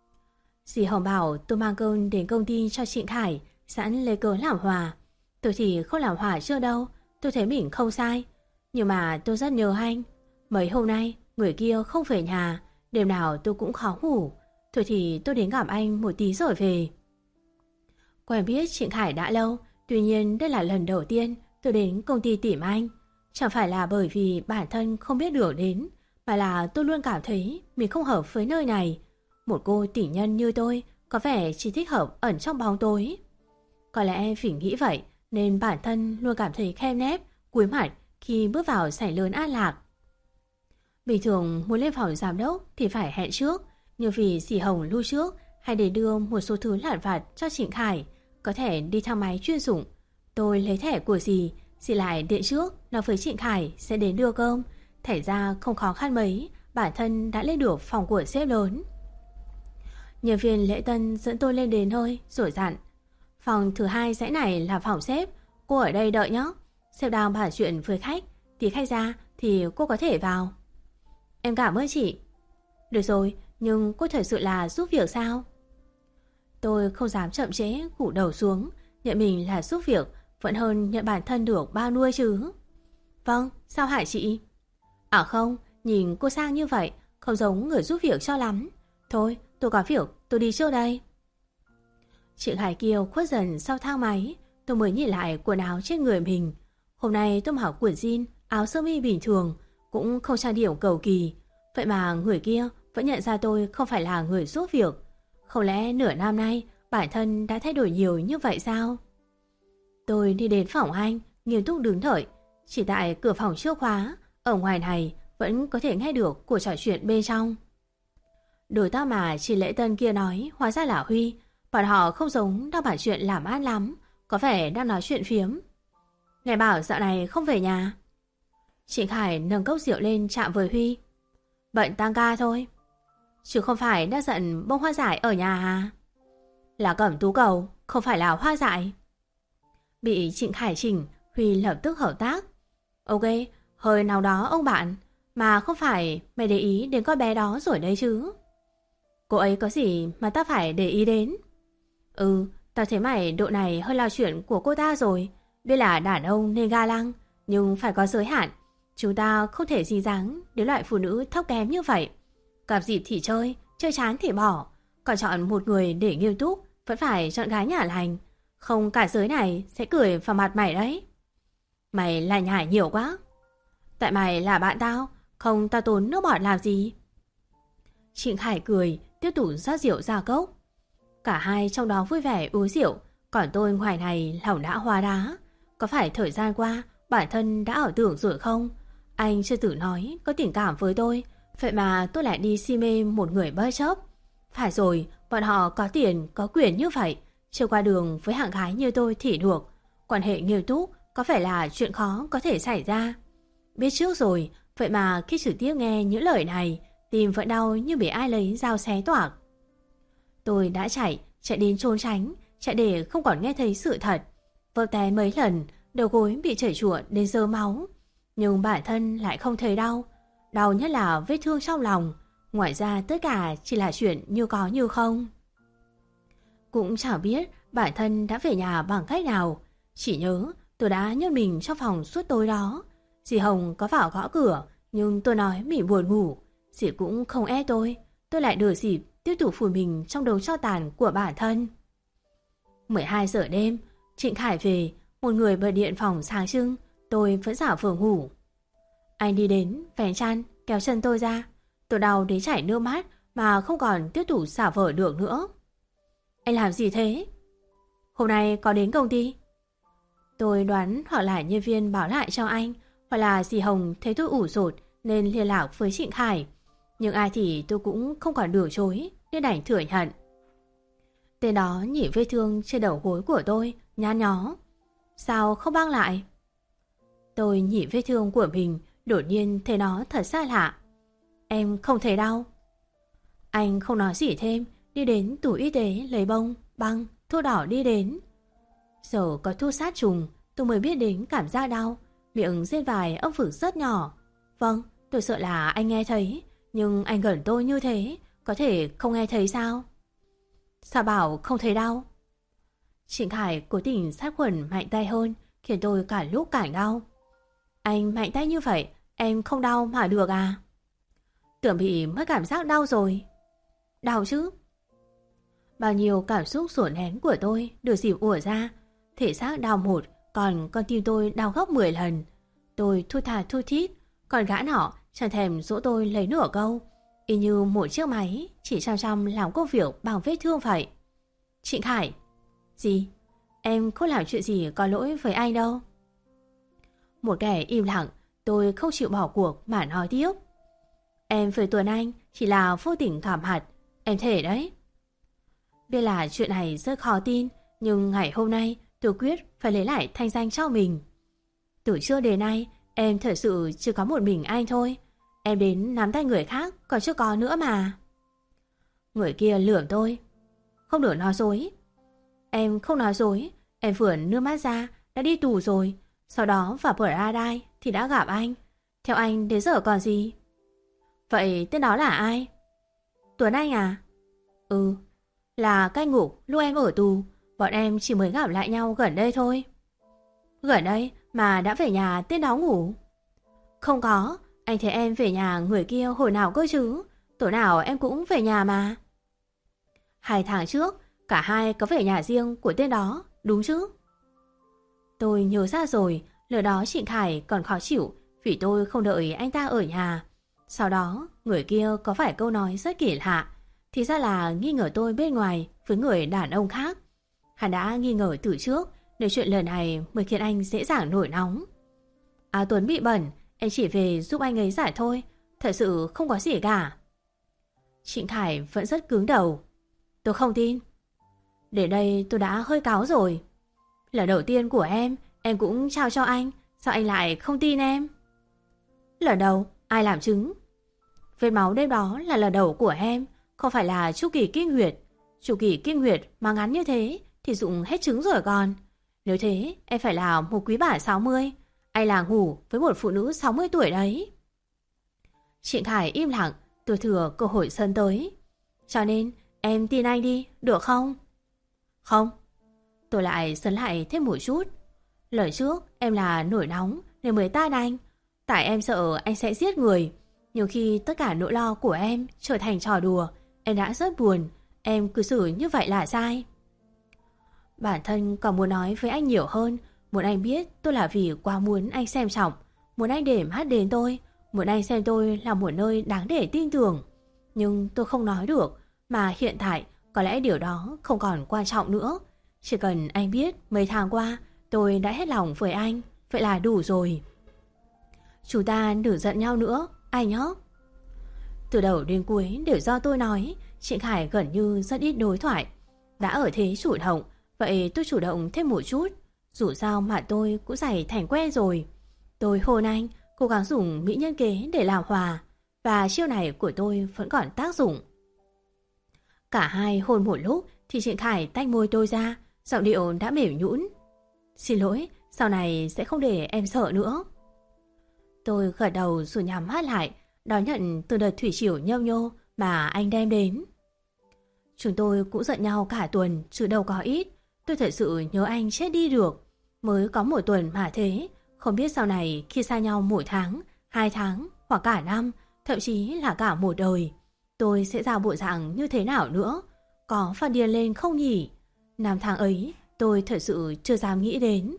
Dì Hồng bảo tôi mang cơm đến công ty cho Trịnh Khải, sẵn lấy cớ làm hòa. Tôi thì không làm hòa chưa đâu, tôi thấy mình không sai. Nhưng mà tôi rất nhớ anh. Mấy hôm nay, người kia không về nhà, đêm nào tôi cũng khó ngủ. Thôi thì tôi đến gặp anh một tí rồi về. Quen biết Trịnh Khải đã lâu, tuy nhiên đây là lần đầu tiên tôi đến công ty tìm anh. Chẳng phải là bởi vì bản thân không biết đường đến, mà là tôi luôn cảm thấy mình không hợp với nơi này. Một cô tỷ nhân như tôi có vẻ chỉ thích hợp ẩn trong bóng tối. Có lẽ vì nghĩ vậy nên bản thân luôn cảm thấy khem nép, cúi mặt khi bước vào sảnh lớn An Lạc. Bình thường muốn lên phòng giám đốc thì phải hẹn trước, nhưng vì dì Hồng lưu trước hay để đưa một số thứ lặt vặt cho Trịnh Khải, có thể đi thang máy chuyên dụng. Tôi lấy thẻ của dì lại điện trước nói với Trịnh Khải sẽ đến đưa cơm. Thành ra không khó khăn mấy, bản thân đã lên được phòng của sếp lớn. Nhân viên lễ tân dẫn tôi lên đến nơi rồi dặn: phòng thứ 2 dãy này là phòng sếp, cô ở đây đợi nhé. Sếp đang bàn chuyện với khách, thì khách ra thì cô có thể vào. Em cảm ơn chị. Được rồi, nhưng cô thật sự là giúp việc sao? Tôi không dám chậm trễ, cụp đầu xuống, nhận mình là giúp việc vẫn hơn nhận bản thân được bao nuôi chứ. Vâng, sao hả chị? À không, nhìn cô sang như vậy không giống người giúp việc cho lắm. Thôi, tôi có việc, tôi đi trước đây. Chị Khải Kiều khuất dần sau thang máy. Tôi mới nhìn lại quần áo trên người mình. Hôm nay tôi mặc quần jean, áo sơ mi bình thường, cũng không trang điểm cầu kỳ. Vậy mà người kia vẫn nhận ra tôi không phải là người giúp việc. Không lẽ nửa năm nay bản thân đã thay đổi nhiều như vậy sao? Tôi đi đến phòng anh, nghiêm túc đứng đợi. Chỉ tại cửa phòng chưa khóa, ở ngoài này vẫn có thể nghe được cuộc trò chuyện bên trong. Đối tác mà chị lễ tân kia nói hóa ra là Huy. Bọn họ không giống đang bàn chuyện làm ăn lắm, có vẻ đang nói chuyện phiếm. Nghe bảo dạo này không về nhà. Trịnh Khải nâng cốc rượu lên chạm với Huy. Bận tăng ca thôi. Chứ không phải đã giận bông hoa dại ở nhà à? Là Cẩm Tú Cầu, không phải là hoa dại. Bị Trịnh Khải chỉnh, Huy lập tức hợp tác. Ok, hơi nào đó ông bạn, mà không phải mày để ý đến con bé đó rồi đấy chứ. Cô ấy có gì mà ta phải để ý đến? Tao thấy mày độ này hơi lao chuyện của cô ta rồi. Biết là đàn ông nên ga lăng, nhưng phải có giới hạn. Chúng ta không thể dính dáng đến loại phụ nữ thấp kém như vậy. Gặp dịp thì chơi, chơi chán thì bỏ. Còn chọn một người để nghiêm túc, vẫn phải chọn gái nhà lành. Không cả giới này sẽ cười vào mặt mày đấy. Mày lại nhải nhiều quá. Tại mày là bạn tao, không tao tốn nước bọt làm gì. Trịnh Khải cười, tiếp tục rót rượu ra cốc. Cả hai trong đó vui vẻ uống rượu, còn tôi ngoài này lòng đã hóa đá. Có phải thời gian qua bản thân đã ảo tưởng rồi không? Anh chưa từng nói có tình cảm với tôi, vậy mà tôi lại đi si mê một người bất chấp. Phải rồi, bọn họ có tiền, có quyền như vậy, chưa qua đường với hạng gái như tôi thì được. Quan hệ nghiêm túc có phải là chuyện khó có thể xảy ra. Biết trước rồi, vậy mà khi trực tiếp nghe những lời này, tim vẫn đau như bị ai lấy dao xé toạc. Tôi đã chạy đến trốn tránh, chạy để không còn nghe thấy sự thật. Vấp té mấy lần, đầu gối bị chảy chụa đến rơ máu. Nhưng bản thân lại không thấy đau. Đau nhất là vết thương trong lòng. Ngoài ra tất cả chỉ là chuyện như có như không. Cũng chẳng biết bản thân đã về nhà bằng cách nào. Chỉ nhớ tôi đã nhốt mình trong phòng suốt tối đó. Dì Hồng có vào gõ cửa, nhưng tôi nói mình buồn ngủ. Dì cũng không ép tôi. Tôi lại đưa dịp tiếp tục phủi mình trong đống tro tàn của bản thân. 12 giờ đêm, Trịnh Khải về, một người bật điện phòng sáng trưng, tôi vẫn giả vờ ngủ. Anh đi đến, vén chăn, kéo chân tôi ra. Tôi đau đến chảy nước mắt mà không còn tiếp tục giả vờ được nữa. Anh làm gì thế? Hôm nay có đến công ty? Tôi đoán hoặc là nhân viên báo lại cho anh, hoặc là dì Hồng thấy tôi ủ rột nên liên lạc với Trịnh Khải. Nhưng ai thì tôi cũng không còn từ chối nên đành thừa nhận. Tên đó nhìn vết thương trên đầu gối của tôi, nhăn nhó. Sao không băng lại? Tôi nhìn vết thương của mình, đột nhiên thấy nó thật xa lạ. Em không thấy đau. Anh không nói gì thêm, đi đến tủ y tế lấy bông, băng, thuốc đỏ đi đến. Giờ có thuốc sát trùng, tôi mới biết đến cảm giác đau, miệng rên vài âm phửng rất nhỏ. Vâng, tôi sợ là anh nghe thấy, nhưng anh gần tôi như thế, có thể không nghe thấy sao? Sao bảo không thấy đau? Trịnh Khải cố tình sát khuẩn mạnh tay hơn, khiến tôi cả lúc càng đau. Anh mạnh tay như vậy, em không đau mà được à? Tưởng bị mất cảm giác đau rồi. Đau chứ? Bao nhiêu cảm xúc dồn nén của tôi được dịp ùa ra. Thể xác đau một, còn con tim tôi đau gấp 10 lần. Tôi thu thà thu thít, còn gã nọ chẳng thèm dỗ tôi lấy nửa câu. Y như một chiếc máy chỉ chăm chăm làm công việc bằng vết thương vậy. Trịnh Khải. Gì? Em không làm chuyện gì có lỗi với anh đâu. Một kẻ im lặng, tôi không chịu bỏ cuộc mà nói tiếp. Em với Tuấn Anh chỉ là vô tình cảm hạt, em thề đấy. Biết là chuyện này rất khó tin, nhưng ngày hôm nay tôi quyết phải lấy lại thanh danh cho mình. Từ trước đến nay, em thật sự chỉ có một mình anh thôi. Em đến nắm tay người khác còn chưa có nữa mà. Người kia lườm tôi. Không được nói dối. Em không nói dối, em vừa nước mắt ra đã đi tù rồi. Sau đó vào Paradise thì đã gặp anh. Theo anh đến giờ còn gì? Vậy tên đó là ai? Tuấn Anh à? Ừ, là cai ngục lúc em ở tù. Bọn em chỉ mới gặp lại nhau gần đây thôi. Gần đây mà đã về nhà tên đó ngủ? Không có, anh thấy em về nhà người kia hồi nào cơ chứ? Tối nào em cũng về nhà mà. 2 tháng trước, cả hai có về nhà riêng của tên đó, đúng chứ? Tôi nhớ ra rồi, lần đó Trịnh Khải còn khó chịu vì tôi không đợi anh ta ở nhà. Sau đó, người kia có phải câu nói rất kỳ lạ. Thì ra là nghi ngờ tôi bên ngoài với người đàn ông khác. Hắn đã nghi ngờ từ trước, nên chuyện lần này mới khiến anh dễ dàng nổi nóng. Áo Tuấn bị bẩn, em chỉ về giúp anh ấy giải thôi, thật sự không có gì cả. Trịnh Khải vẫn rất cứng đầu. Tôi không tin. Đến đây tôi đã hơi cáu rồi. Lần đầu tiên của em cũng trao cho anh, sao anh lại không tin em? Lần đầu, ai làm chứng? Vết máu đêm đó là lần đầu của em, không phải là chu kỳ kinh nguyệt. Chu kỳ kinh nguyệt mà ngắn như thế thì dụng hết trứng rồi còn. Nếu thế, em phải là một quý bà 60. Anh là ngủ với một phụ nữ 60 tuổi đấy. Trịnh Khải im lặng, tôi thừa cơ hội sân tới. Cho nên, em tin anh đi, được không? Không. Tôi lại sấn lại thêm một chút. Lời trước em là nổi nóng nên mới tan anh. Tại em sợ anh sẽ giết người. Nhiều khi tất cả nỗi lo của em trở thành trò đùa, em đã rất buồn. Em cư xử như vậy là sai. Bản thân còn muốn nói với anh nhiều hơn. Muốn anh biết tôi là vì quá muốn anh xem trọng. Muốn anh để mắt đến tôi. Muốn anh xem tôi là một nơi đáng để tin tưởng. Nhưng tôi không nói được. Mà hiện tại có lẽ điều đó không còn quan trọng nữa. Chỉ cần anh biết mấy tháng qua tôi đã hết lòng với anh, vậy là đủ rồi. Chúng ta đừng giận nhau nữa, anh nhé. Từ đầu đến cuối đều do tôi nói. Trịnh Khải gần như rất ít đối thoại. Đã ở thế chủ động, vậy tôi chủ động thêm một chút. Dù sao mà tôi cũng dày thành quen rồi. Tôi hôn anh, cố gắng dùng mỹ nhân kế để làm hòa. Và chiêu này của tôi vẫn còn tác dụng. Cả hai hôn một lúc thì Trịnh Khải tách môi tôi ra, giọng điệu đã mềm nhũn. Xin lỗi, sau này sẽ không để em sợ nữa. Tôi gật đầu rồi nhắm mắt lại, đón nhận từ đợt thủy triều nhâu nhô mà anh đem đến. Chúng tôi cũng giận nhau cả tuần chứ đâu có ít. Tôi thật sự nhớ anh chết đi được. Mới có một tuần mà thế. Không biết sau này khi xa nhau 1 tháng, 2 tháng hoặc cả năm, thậm chí là cả một đời, tôi sẽ ra bộ dạng như thế nào nữa. Có phát điên lên không nhỉ? 5 tháng ấy tôi thật sự chưa dám nghĩ đến.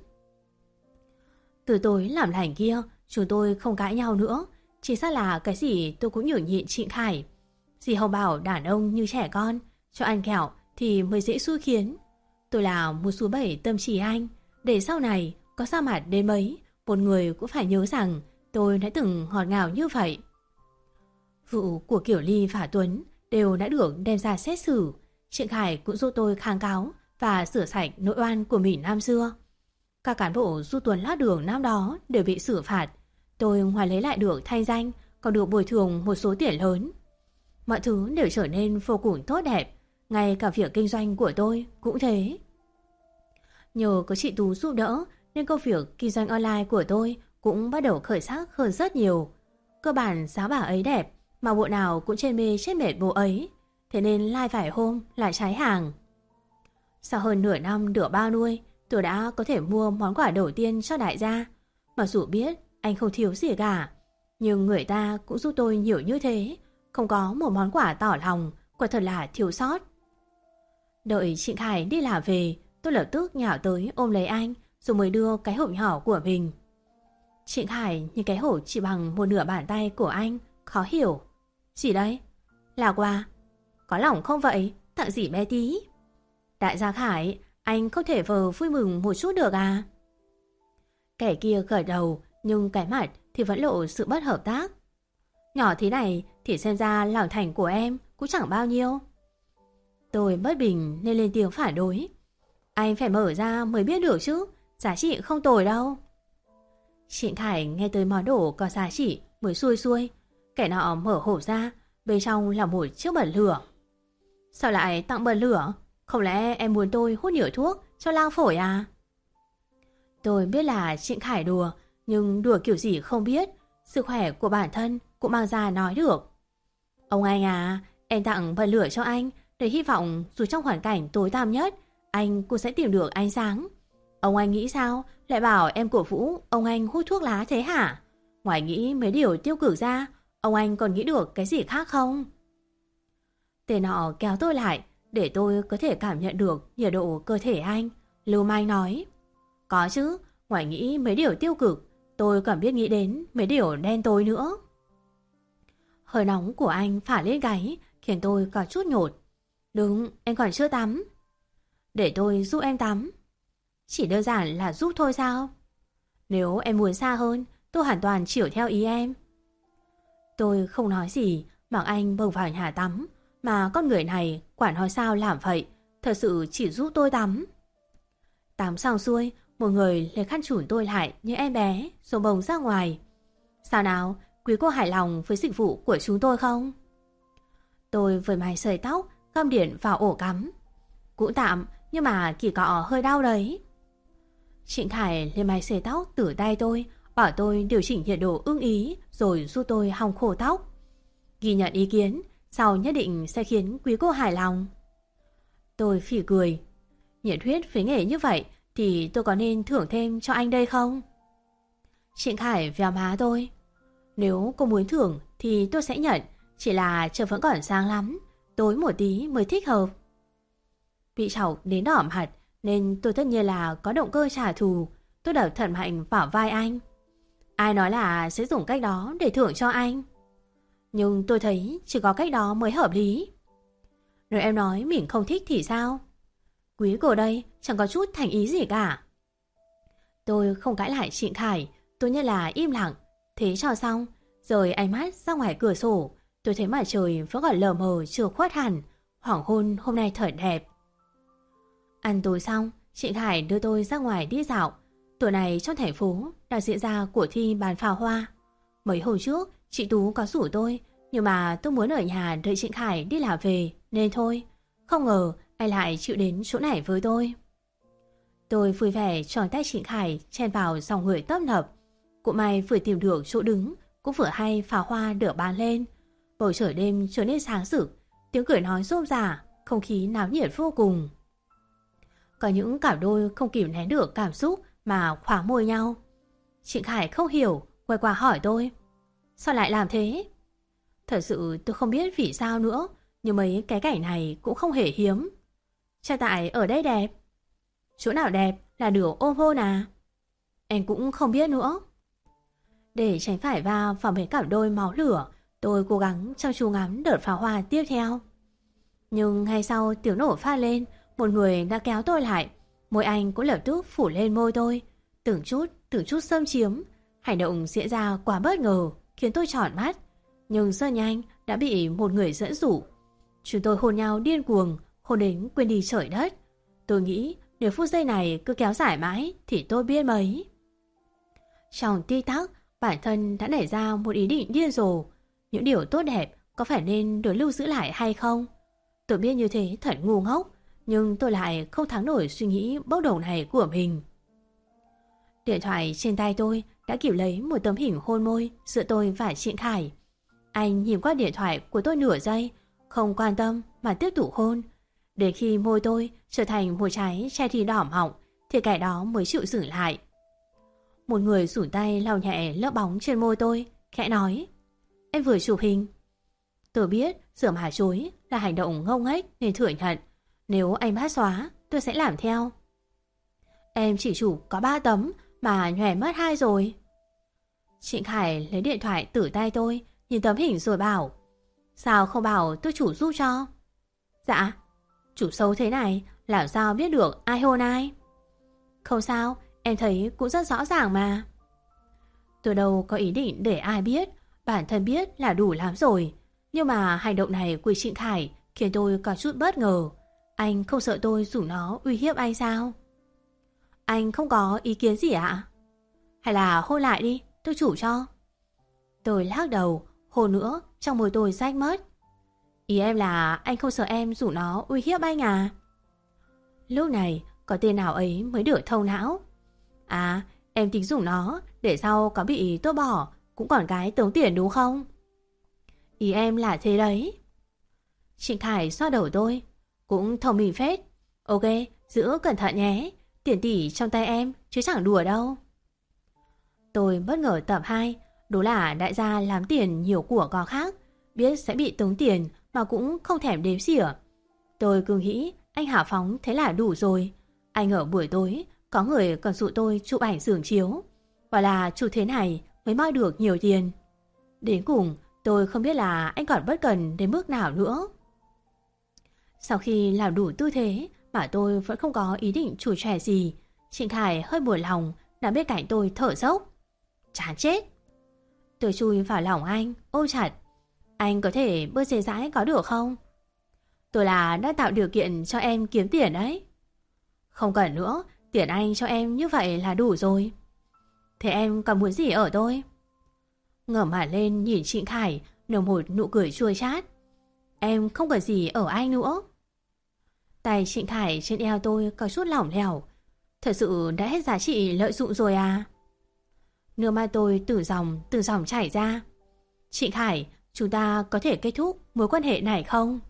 Từ tối làm lành kia, chúng tôi không cãi nhau nữa. Chỉ xác là cái gì tôi cũng nhường nhịn Trịnh Khải. Dì Hồng bảo đàn ông như trẻ con, cho ăn kẹo thì mới dễ xui khiến. Tôi là một số 7 tâm trí anh. Để sau này có xa mặt đến mấy, một người cũng phải nhớ rằng tôi đã từng ngọt ngào như vậy. Vụ của Kiều Ly và Tuấn đều đã được đem ra xét xử. Trịnh Khải cũng giúp tôi kháng cáo và sửa sạch nỗi oan của mình năm xưa. Các cán bộ giúp Tuấn lót đường năm đó đều bị xử phạt. Tôi ngoài lấy lại được thanh danh, còn được bồi thường một số tiền lớn. mọi thứ đều trở nên vô cùng tốt đẹp. Ngay cả việc kinh doanh của tôi cũng thế. Nhờ có chị Tú giúp đỡ nên công việc kinh doanh online của tôi cũng bắt đầu khởi sắc hơn rất nhiều. Cơ bản giá bà ấy đẹp, mà bộ nào cũng trên mê chết mệt bộ ấy. Thế nên lai vài hôm lại cháy hàng. Sau hơn nửa năm đửa bao nuôi, tôi đã có thể mua món quà đầu tiên cho đại gia. Mặc dù biết anh không thiếu gì cả, nhưng người ta cũng giúp tôi nhiều như thế. Không có một món quà tỏ lòng, quả thật là thiếu sót. Đợi chị Khải đi làm về, tôi lập tức nhào tới ôm lấy anh, rồi mới đưa cái hộp nhỏ của mình. Chị Khải nhìn cái hộp chỉ bằng một nửa bàn tay của anh, khó hiểu. Gì đấy? Là quà? Có lòng không vậy? Tặng gì bé tí? Đại gia Khải, anh không thể vờ vui mừng một chút được à? Kẻ kia gật đầu, nhưng cái mặt thì vẫn lộ sự bất hợp tác. Nhỏ thế này thì xem ra lòng thành của em cũng chẳng bao nhiêu. Tôi bất bình nên lên tiếng phản đối. Anh phải mở ra mới biết được chứ, giá trị không tồi đâu. Chị Khải nghe tới món đồ có giá trị mới xuôi xuôi. Kẻ nọ mở hộp ra, bên trong là một chiếc bật lửa. Sao lại tặng bật lửa? Không lẽ em muốn tôi hút nhựa thuốc cho lao phổi à? Tôi biết là chị Khải đùa, nhưng đùa kiểu gì không biết. Sức khỏe của bản thân cũng mang ra nói được. Ông anh à, em tặng bật lửa cho anh để hy vọng dù trong hoàn cảnh tối tăm nhất, anh cũng sẽ tìm được ánh sáng. Ông anh nghĩ sao lại bảo em cổ vũ ông anh hút thuốc lá thế hả? Ngoài nghĩ mấy điều tiêu cực ra, ông anh còn nghĩ được cái gì khác không? Tên nọ kéo tôi lại để tôi có thể cảm nhận được nhiệt độ cơ thể anh. Lưu manh nói: có chứ, ngoài nghĩ mấy điều tiêu cực, tôi còn biết nghĩ đến mấy điều đen tối nữa. Hơi nóng của anh phả lên gáy khiến tôi có chút nhột. Đúng, em còn chưa tắm. Để tôi giúp em tắm. Chỉ đơn giản là giúp thôi sao? Nếu em muốn xa hơn, tôi hoàn toàn chiều theo ý em. Tôi không nói gì, mặc anh bồng vào nhà tắm. Mà con người này quản nói sao làm vậy, thật sự chỉ giúp tôi tắm. Tắm xong xuôi, một người lấy khăn chùn tôi lại như em bé, rồi bồng ra ngoài. Sao nào, quý cô hài lòng với dịch vụ của chúng tôi không? Tôi với máy sợi tóc, găm điện vào ổ cắm. Cũng tạm, nhưng mà kỳ cọ hơi đau đấy. Trịnh Khải lấy máy sợi tóc từ tay tôi, bảo tôi điều chỉnh nhiệt độ ưng ý, rồi giúp tôi hong khô tóc. Ghi nhận ý kiến, sau nhất định sẽ khiến quý cô hài lòng. Tôi phỉ cười. Nhiệt huyết với nghề như vậy thì tôi có nên thưởng thêm cho anh đây không? Trịnh Khải véo má tôi. Nếu cô muốn thưởng thì tôi sẽ nhận, chỉ là trời vẫn còn sáng lắm, tối một tí mới thích hợp. Bị chọc đến đỏ mặt nên tôi tất nhiên là có động cơ trả thù. Tôi đập thật mạnh vào vai anh. Ai nói là sẽ dùng cách đó để thưởng cho anh? Nhưng tôi thấy chỉ có cách đó mới hợp lý. Nếu em nói mình không thích thì sao? Quý cô đây chẳng có chút thành ý gì cả. Tôi không cãi lại Trịnh Khải, tôi như là im lặng. Thế cho xong, rồi ánh mắt ra ngoài cửa sổ, tôi thấy mặt trời vẫn còn lờ mờ chưa khuất hẳn. Hoàng hôn hôm nay thật đẹp. Ăn tối xong, Trịnh Khải đưa tôi ra ngoài đi dạo. Tuổi này trong thành phố đang diễn ra cuộc thi bán pháo hoa. Mấy hôm trước chị Tú có rủ tôi, nhưng mà tôi muốn ở nhà đợi Trịnh Khải đi làm về nên thôi. Không ngờ anh lại chịu đến chỗ này với tôi. Tôi vui vẻ tròn tay Trịnh Khải chen vào dòng người tấp nập. Cũng may vừa tìm được chỗ đứng, cũng vừa hay pháo hoa được bán lên. Bầu trời đêm trở nên sáng rực, tiếng cười nói rôm rả, không khí náo nhiệt vô cùng. Có những cặp đôi không kìm nén được cảm xúc mà khóa môi nhau. Trịnh Khải không hiểu, quay qua hỏi tôi: sao lại làm thế? Thật sự tôi không biết vì sao nữa, nhưng mấy cái cảnh này cũng không hề hiếm. Chắc tại ở đây đẹp. Chỗ nào đẹp là được ôm hôn à? Em cũng không biết nữa. Để tránh phải va vào mấy cặp đôi máu lửa, tôi cố gắng chăm chú ngắm đợt pháo hoa tiếp theo. Nhưng ngay sau tiếng nổ phát lên, một người đã kéo tôi lại. Môi anh cũng lập tức phủ lên môi tôi, từng chút xâm chiếm. Hành động diễn ra quá bất ngờ, khiến tôi tròn mắt. Nhưng rất nhanh đã bị một người dẫn dụ. Chúng tôi hôn nhau điên cuồng, hôn đến quên đi trời đất. Tôi nghĩ nếu phút giây này cứ kéo dài mãi thì tôi biết mấy. Trong tích tắc, bản thân đã nảy ra một ý định điên rồ. Những điều tốt đẹp có phải nên được lưu giữ lại hay không? Tôi biết như thế thật ngu ngốc, nhưng tôi lại không thắng nổi suy nghĩ bốc đồng này của mình. Điện thoại trên tay tôi đã kịp lấy một tấm hình hôn môi giữa tôi và Trịnh Khải. Anh nhìn qua điện thoại của tôi nửa giây, không quan tâm mà tiếp tục hôn. Đến khi môi tôi trở thành một trái che thi đỏ mọng thì kẻ đó mới chịu dừng lại. Một người rủi tay lau nhẹ lớp bóng trên môi tôi, khẽ nói: "Em vừa chụp hình." Tôi biết rửa mà chối là hành động ngông nghếch nên thừa nhận, nếu anh bắt xóa tôi sẽ làm theo. "Em chỉ chụp có 3 tấm mà nhòe mất 2 rồi." Trịnh Khải lấy điện thoại từ tay tôi, nhìn tấm hình rồi bảo: "Sao không bảo tôi chủ giúp cho?" "Dạ, chủ xấu thế này làm sao biết được ai hôn ai?" "Không sao, em thấy cũng rất rõ ràng mà." Tôi đâu có ý định để ai biết, bản thân biết là đủ lắm rồi. Nhưng mà hành động này của Trịnh Khải khiến tôi có chút bất ngờ. Anh không sợ tôi dùng nó uy hiếp anh sao? "Anh không có ý kiến gì ạ? Hay là hôn lại đi, tôi chủ cho." Tôi lắc đầu, hôn nữa trong môi tôi rách mất. "Ý em là anh không sợ em dùng nó uy hiếp anh à?" Lúc này có tên nào ấy mới được thâu não. "À, em tính dùng nó để sau có bị tôi bỏ cũng còn cái tống tiền đúng không?" "Ý em là thế đấy." Trịnh Khải xoa đầu tôi: "Cũng thông minh phết. Ok, giữ cẩn thận nhé. Tiền tỷ trong tay em chứ chẳng đùa đâu." Tôi bất ngờ tập 2, đúng là đại gia làm tiền nhiều của có khác, biết sẽ bị tống tiền mà cũng không thèm đếm xỉa. Tôi cứ nghĩ anh hào phóng thế là đủ rồi. Anh ở buổi tối có người còn dụ tôi chụp ảnh giường chiếu, và là chụp thế này mới moi được nhiều tiền. Đến cùng tôi không biết là anh còn bất cần đến mức nào nữa. Sau khi làm đủ tư thế mà tôi vẫn không có ý định chủ trẻ gì, Trịnh Khải hơi buồn lòng nằm bên cạnh tôi thở dốc. Chán chết. Tôi chui vào lòng anh, ôm chặt. "Anh có thể bớt dễ dãi có được không? Tôi là đã tạo điều kiện cho em kiếm tiền đấy." "Không cần nữa, tiền anh cho em như vậy là đủ rồi." "Thế em còn muốn gì ở tôi?" Ngẩng mặt lên nhìn Trịnh Khải, nở một nụ cười chua chát. "Em không cần gì ở anh nữa." Tay Trịnh Khải trên eo tôi có chút lỏng lẻo. Thật sự đã hết giá trị lợi dụng rồi à? Nước mắt tôi từ dòng chảy ra. "Trịnh Khải, chúng ta có thể kết thúc mối quan hệ này không?"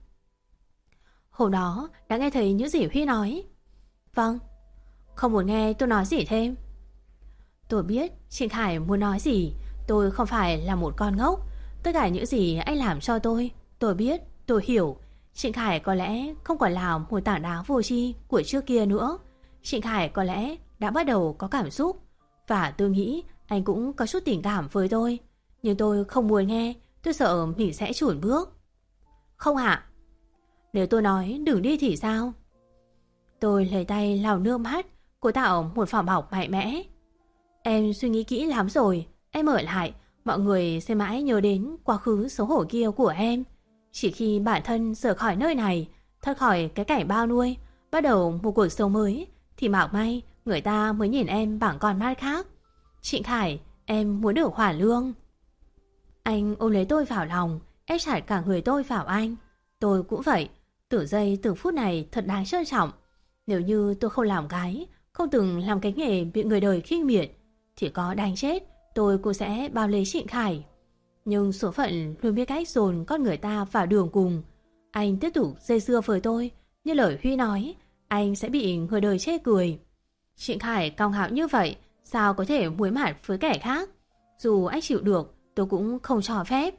Hôm đó đã nghe thấy những gì Huy nói. "Vâng." "Không muốn nghe tôi nói gì thêm?" Tôi biết Trịnh Khải muốn nói gì. Tôi không phải là một con ngốc. Tất cả những gì anh làm cho tôi biết, tôi hiểu. Trịnh Khải có lẽ không còn là một tảng đá vô tri của trước kia nữa. Trịnh Khải có lẽ đã bắt đầu có cảm xúc. Và tôi nghĩ anh cũng có chút tình cảm với tôi. Nhưng tôi không muốn nghe. Tôi sợ mình sẽ chùn bước. "Không ạ." "Nếu tôi nói đừng đi thì sao?" Tôi lấy tay lau nước mắt, cố tạo một vỏ bọc mạnh mẽ. "Em suy nghĩ kỹ lắm rồi. Em ở lại, mọi người sẽ mãi nhớ đến quá khứ xấu hổ kia của em. Chỉ khi bản thân rời khỏi nơi này, thoát khỏi cái cảnh bao nuôi, bắt đầu một cuộc sống mới, thì mạo may người ta mới nhìn em bằng con mắt khác. Trịnh Khải, em muốn được hoàn lương." Anh ôm lấy tôi vào lòng, ép chặt cả người tôi vào anh. Tôi cũng vậy. Từ giây từ phút này thật đáng trân trọng. Nếu như tôi không làm gái, không từng làm cái nghề bị người đời khinh miệt, thì có đánh chết tôi cũng sẽ bao lấy Trịnh Khải. Nhưng số phận luôn biết cách dồn con người ta vào đường cùng. Anh tiếp tục dây dưa với tôi. Như lời Huy nói, anh sẽ bị người đời chê cười. Trịnh Khải cao ngạo như vậy, sao có thể muối mặt với kẻ khác? Dù anh chịu được, tôi cũng không cho phép.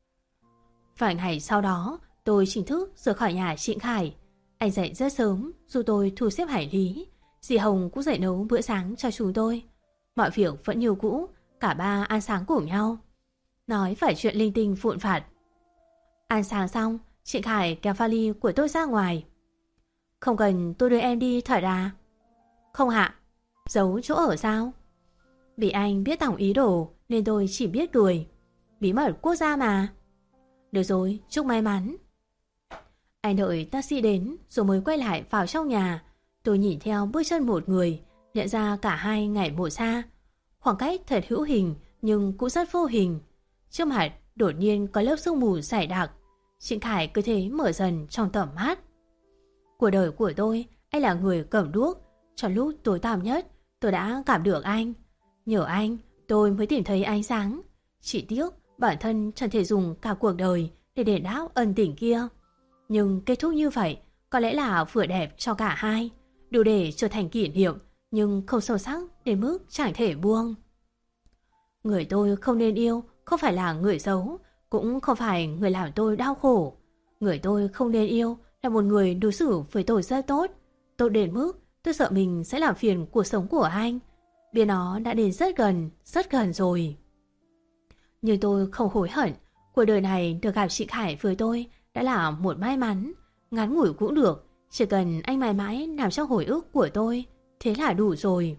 Vài ngày sau đó, tôi chính thức rời khỏi nhà Trịnh Khải. Anh dậy rất sớm, dù tôi thu xếp hành lý. Dì Hồng cũng dậy nấu bữa sáng cho chúng tôi. Mọi việc vẫn như cũ, cả ba ăn sáng cùng nhau. Nói phải chuyện linh tinh vụn vặt. Ăn sáng xong, Trịnh Khải kéo vali của tôi ra ngoài. "Không cần tôi đưa em đi thật à?" "Không ạ." "Giấu chỗ ở sao?" Vì anh biết tổng ý đồ nên tôi chỉ biết cười. Bí mật quốc gia mà. "Được rồi, chúc may mắn." Anh đợi taxi đến rồi mới quay lại vào trong nhà. Tôi nhìn theo bước chân một người, nhận ra cả hai ngày một xa. Khoảng cách thật hữu hình nhưng cũng rất vô hình. Trước mặt đột nhiên có lớp sương mù dày đặc. Trịnh Khải cứ thế mở dần trong tầm mắt. Cuộc đời của tôi, anh là người cầm đuốc. Trong lúc tối tăm nhất, tôi đã cảm được anh. Nhờ anh, tôi mới tìm thấy ánh sáng. Chỉ tiếc bản thân chẳng thể dùng cả cuộc đời để đền đáp ân tình kia. Nhưng kết thúc như vậy có lẽ là vừa đẹp cho cả hai, đủ để trở thành kỷ niệm, nhưng không sâu sắc đến mức chẳng thể buông. Người tôi không nên yêu không phải là người xấu, cũng không phải người làm tôi đau khổ. Người tôi không nên yêu là một người đối xử với tôi rất tốt. Tốt đến mức tôi sợ mình sẽ làm phiền cuộc sống của anh. Biết nó đã đến rất gần rồi. Nhưng tôi không hối hận. Cuộc đời này được gặp chị Khải với tôi đã là một may mắn. Ngắn ngủi cũng được, chỉ cần anh mãi mãi nằm trong hồi ức của tôi, thế là đủ rồi.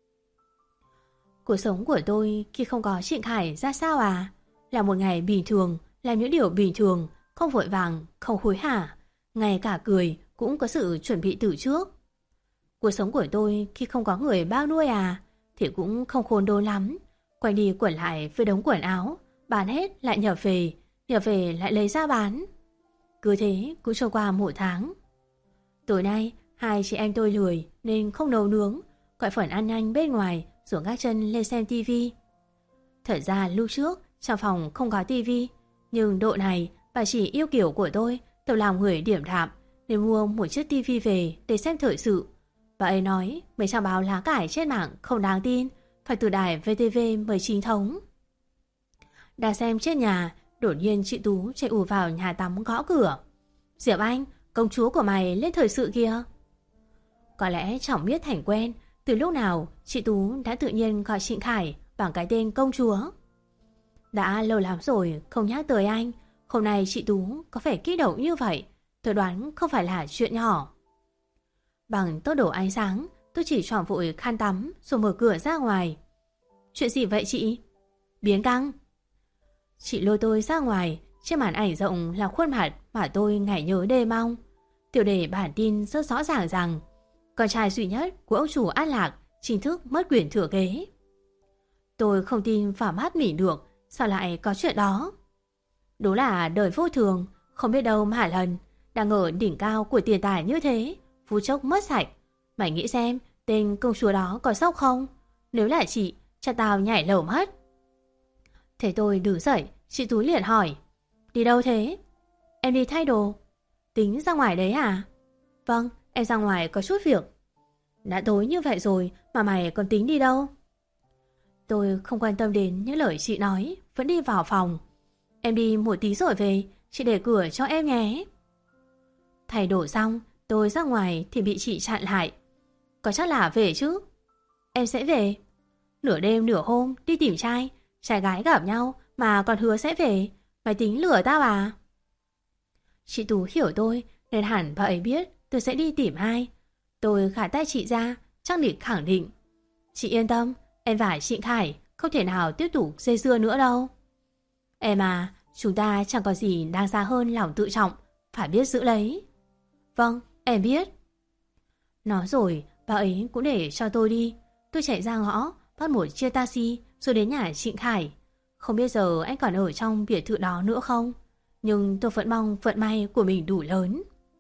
Cuộc sống của tôi khi không có Trịnh Khải ra sao à? Là một ngày bình thường, làm những điều bình thường, không vội vàng, không hối hả. Ngay cả cười cũng có sự chuẩn bị từ trước. Cuộc sống của tôi khi không có người bao nuôi à? Thì cũng không khôn đốn lắm. Quay đi quẩn lại với đống quần áo, bán hết lại nhập về lại lấy ra bán. Cứ thế cũng trôi qua một tháng. Tối nay hai chị em tôi lười nên không nấu nướng, gọi phần ăn nhanh bên ngoài rồi gác chân lên xem tivi. Thật ra lúc trước trong phòng không có tivi, nhưng độ này bà chỉ yêu kiểu của tôi tự làm người điểm đạm nên mua một chiếc tivi về để xem thời sự. Bà ấy nói mấy trang báo lá cải trên mạng không đáng tin, phải từ đài VTV mới chính thống. Đang xem trên nhà, đột nhiên chị Tú chạy ùa vào nhà tắm gõ cửa. Diệp Anh, công chúa của mày lên thời sự kia. Có lẽ chẳng biết thành quen, từ lúc nào chị Tú đã tự nhiên gọi Trịnh Khải bằng cái tên công chúa. Đã lâu lắm rồi không nhắc tới anh, hôm nay chị Tú có vẻ kích động như vậy, tôi đoán không phải là chuyện nhỏ. Bằng tốc độ ánh sáng, tôi chỉ choàng vội khăn tắm rồi mở cửa ra ngoài. Chuyện gì vậy chị? Biến căng. Chị lôi tôi ra ngoài, trên màn ảnh rộng là khuôn mặt mà tôi ngày nhớ đêm mong. Tiêu đề bản tin rất rõ ràng rằng con trai duy nhất của ông chủ An Lạc chính thức mất quyền thừa kế. Tôi không tin vào mắt mình được, sao lại có chuyện đó? Đúng là đời vô thường, không biết đâu mà lần đang ở đỉnh cao của tiền tài như thế, phút chốc mất sạch. Mày nghĩ xem tên công chúa đó có sốc không? Nếu là chị, chắc tao nhảy lầu mất. Thế tôi đứng dậy, chị Tú liền hỏi: Đi đâu thế? Em đi thay đồ. Tính ra ngoài đấy à? Vâng, em ra ngoài có chút việc. Đã tối như vậy rồi mà mày còn tính đi đâu? Tôi không quan tâm đến những lời chị nói, vẫn đi vào phòng. Em đi một tí rồi về, chị để cửa cho em nhé. Thay đồ xong, tôi ra ngoài thì bị chị chặn lại. Có chắc là về chứ? Em sẽ về. Nửa đêm nửa hôm đi tìm trai, trai gái gặp nhau mà còn hứa sẽ về. Mày tính lừa tao à? Chị Tú hiểu tôi nên hẳn bà ấy biết tôi sẽ đi tìm ai. Tôi khả tay chị ra, chắc định khẳng định: Chị yên tâm, em và Trịnh Khải không thể nào tiếp tục dây dưa nữa đâu. Em à, chúng ta chẳng có gì đáng giá hơn lòng tự trọng, phải biết giữ lấy. Vâng, em biết. Nói rồi, bà ấy cũng để cho tôi đi. Tôi chạy ra ngõ, bắt một chiếc taxi rồi đến nhà Trịnh Khải. Không biết giờ anh còn ở trong biệt thự đó nữa không, nhưng tôi vẫn mong vận may của mình đủ lớn.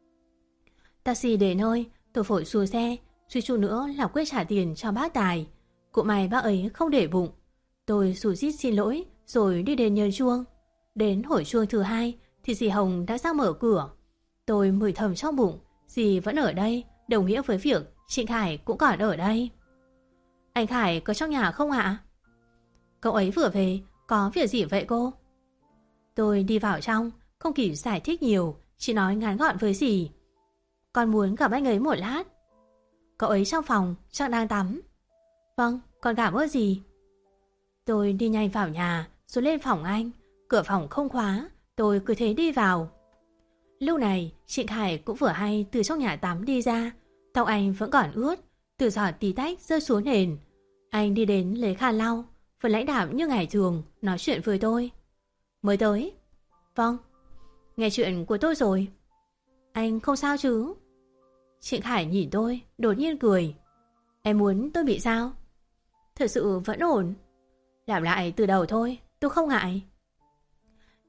Taxi đến nơi, tôi vội xua xe, suy chút nữa là quyết trả tiền cho bác Tài. Cũng may bác ấy không để bụng. Tôi rủ rít xin lỗi rồi đi đến nhấn chuông. Đến hồi chuông thứ hai thì dì Hồng đã ra mở cửa. Tôi mười thầm trong bụng, dì vẫn ở đây, đồng nghĩa với việc Trịnh Khải cũng còn ở đây. Anh Khải có trong nhà không ạ? Cậu ấy vừa về, có việc gì vậy cô? Tôi đi vào trong, không kịp giải thích nhiều, chỉ nói ngắn gọn với dì: Con muốn gặp anh ấy một lát. Cậu ấy trong phòng, chắc đang tắm. Vâng, con cảm ơn dì. Tôi đi nhanh vào nhà, rồi lên phòng anh. Cửa phòng không khóa, tôi cứ thế đi vào. Lúc này, Trịnh Khải cũng vừa hay từ trong nhà tắm đi ra. Tóc anh vẫn còn ướt, từ giọt tí tách rơi xuống nền. Anh đi đến lấy khăn lau, vẫn lãnh đạm như ngày thường, nói chuyện với tôi. Mới tới? Vâng. Nghe chuyện của tôi rồi. Anh không sao chứ? Trịnh Khải nhìn tôi, đột nhiên cười. Em muốn tôi bị sao? Thật sự vẫn ổn. Làm lại từ đầu thôi, tôi không ngại.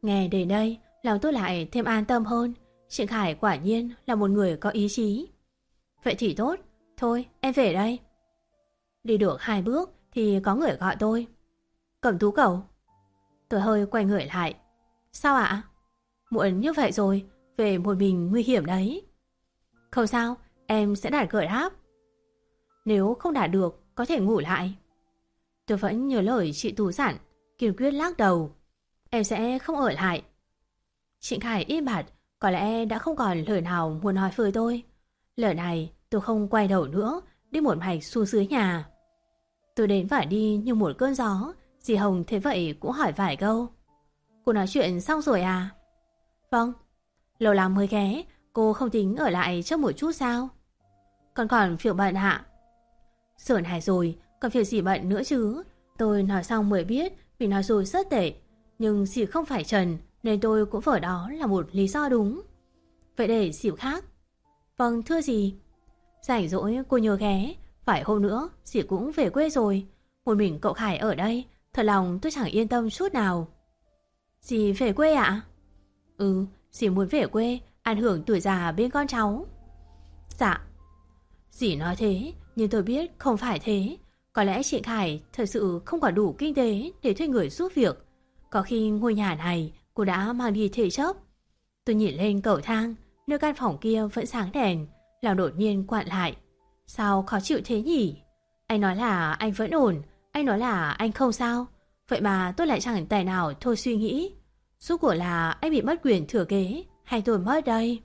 Nghe đến đây, lòng tôi lại thêm an tâm hơn. Trịnh Khải quả nhiên là một người có ý chí. Vậy thì tốt, thôi em về đây. Đi được 2 bước thì có người gọi tôi. Cẩm Tú cậu. Tôi hơi quay người lại. Sao ạ? Muộn như vậy rồi, về một mình nguy hiểm đấy. Không sao, em sẽ đặt Grab. Nếu không đạt được, có thể ngủ lại. Tôi vẫn nhớ lời chị Tú dặn, kiên quyết lắc đầu. Em sẽ không ở lại. Trịnh Khải im bặt, có lẽ đã không còn lời nào muốn nói với tôi. Lời này tôi không quay đầu nữa, đi một mạch xuống dưới nhà. Tôi đến và đi như một cơn gió. Dì Hồng thế vậy cũng hỏi vài câu. Cô nói chuyện xong rồi à? Vâng. Lâu lắm mới ghé, cô không tính ở lại trước một chút sao? Còn việc bận hạ. Sửa này rồi, còn việc gì bận nữa chứ? Tôi nói xong mới biết vì nói rồi rất tệ. Nhưng dì không phải Trần, nên tôi cũng vở đó là một lý do đúng. Vậy để dịp khác. Vâng, thưa dì. Rảnh rỗi cô nhớ ghé. Phải hôm nữa dì cũng về quê rồi. Một mình cậu Khải ở đây, thật lòng tôi chẳng yên tâm chút nào. Dì về quê ạ? Ừ, dì muốn về quê, ảnh hưởng tuổi già bên con cháu. Dạ. Dì nói thế, nhưng tôi biết không phải thế. Có lẽ chị Khải thật sự không có đủ kinh tế để thuê người giúp việc. Có khi ngôi nhà này cô đã mang đi thế chấp. Tôi nhìn lên cầu thang, nơi căn phòng kia vẫn sáng đèn, lòng đột nhiên quặn lại. Sao khó chịu thế nhỉ? Anh nói là anh vẫn ổn, anh nói là anh không sao. Vậy mà tôi lại chẳng tài nào thôi suy nghĩ. Rốt cuộc là anh bị mất quyền thừa kế hay tôi mất đây?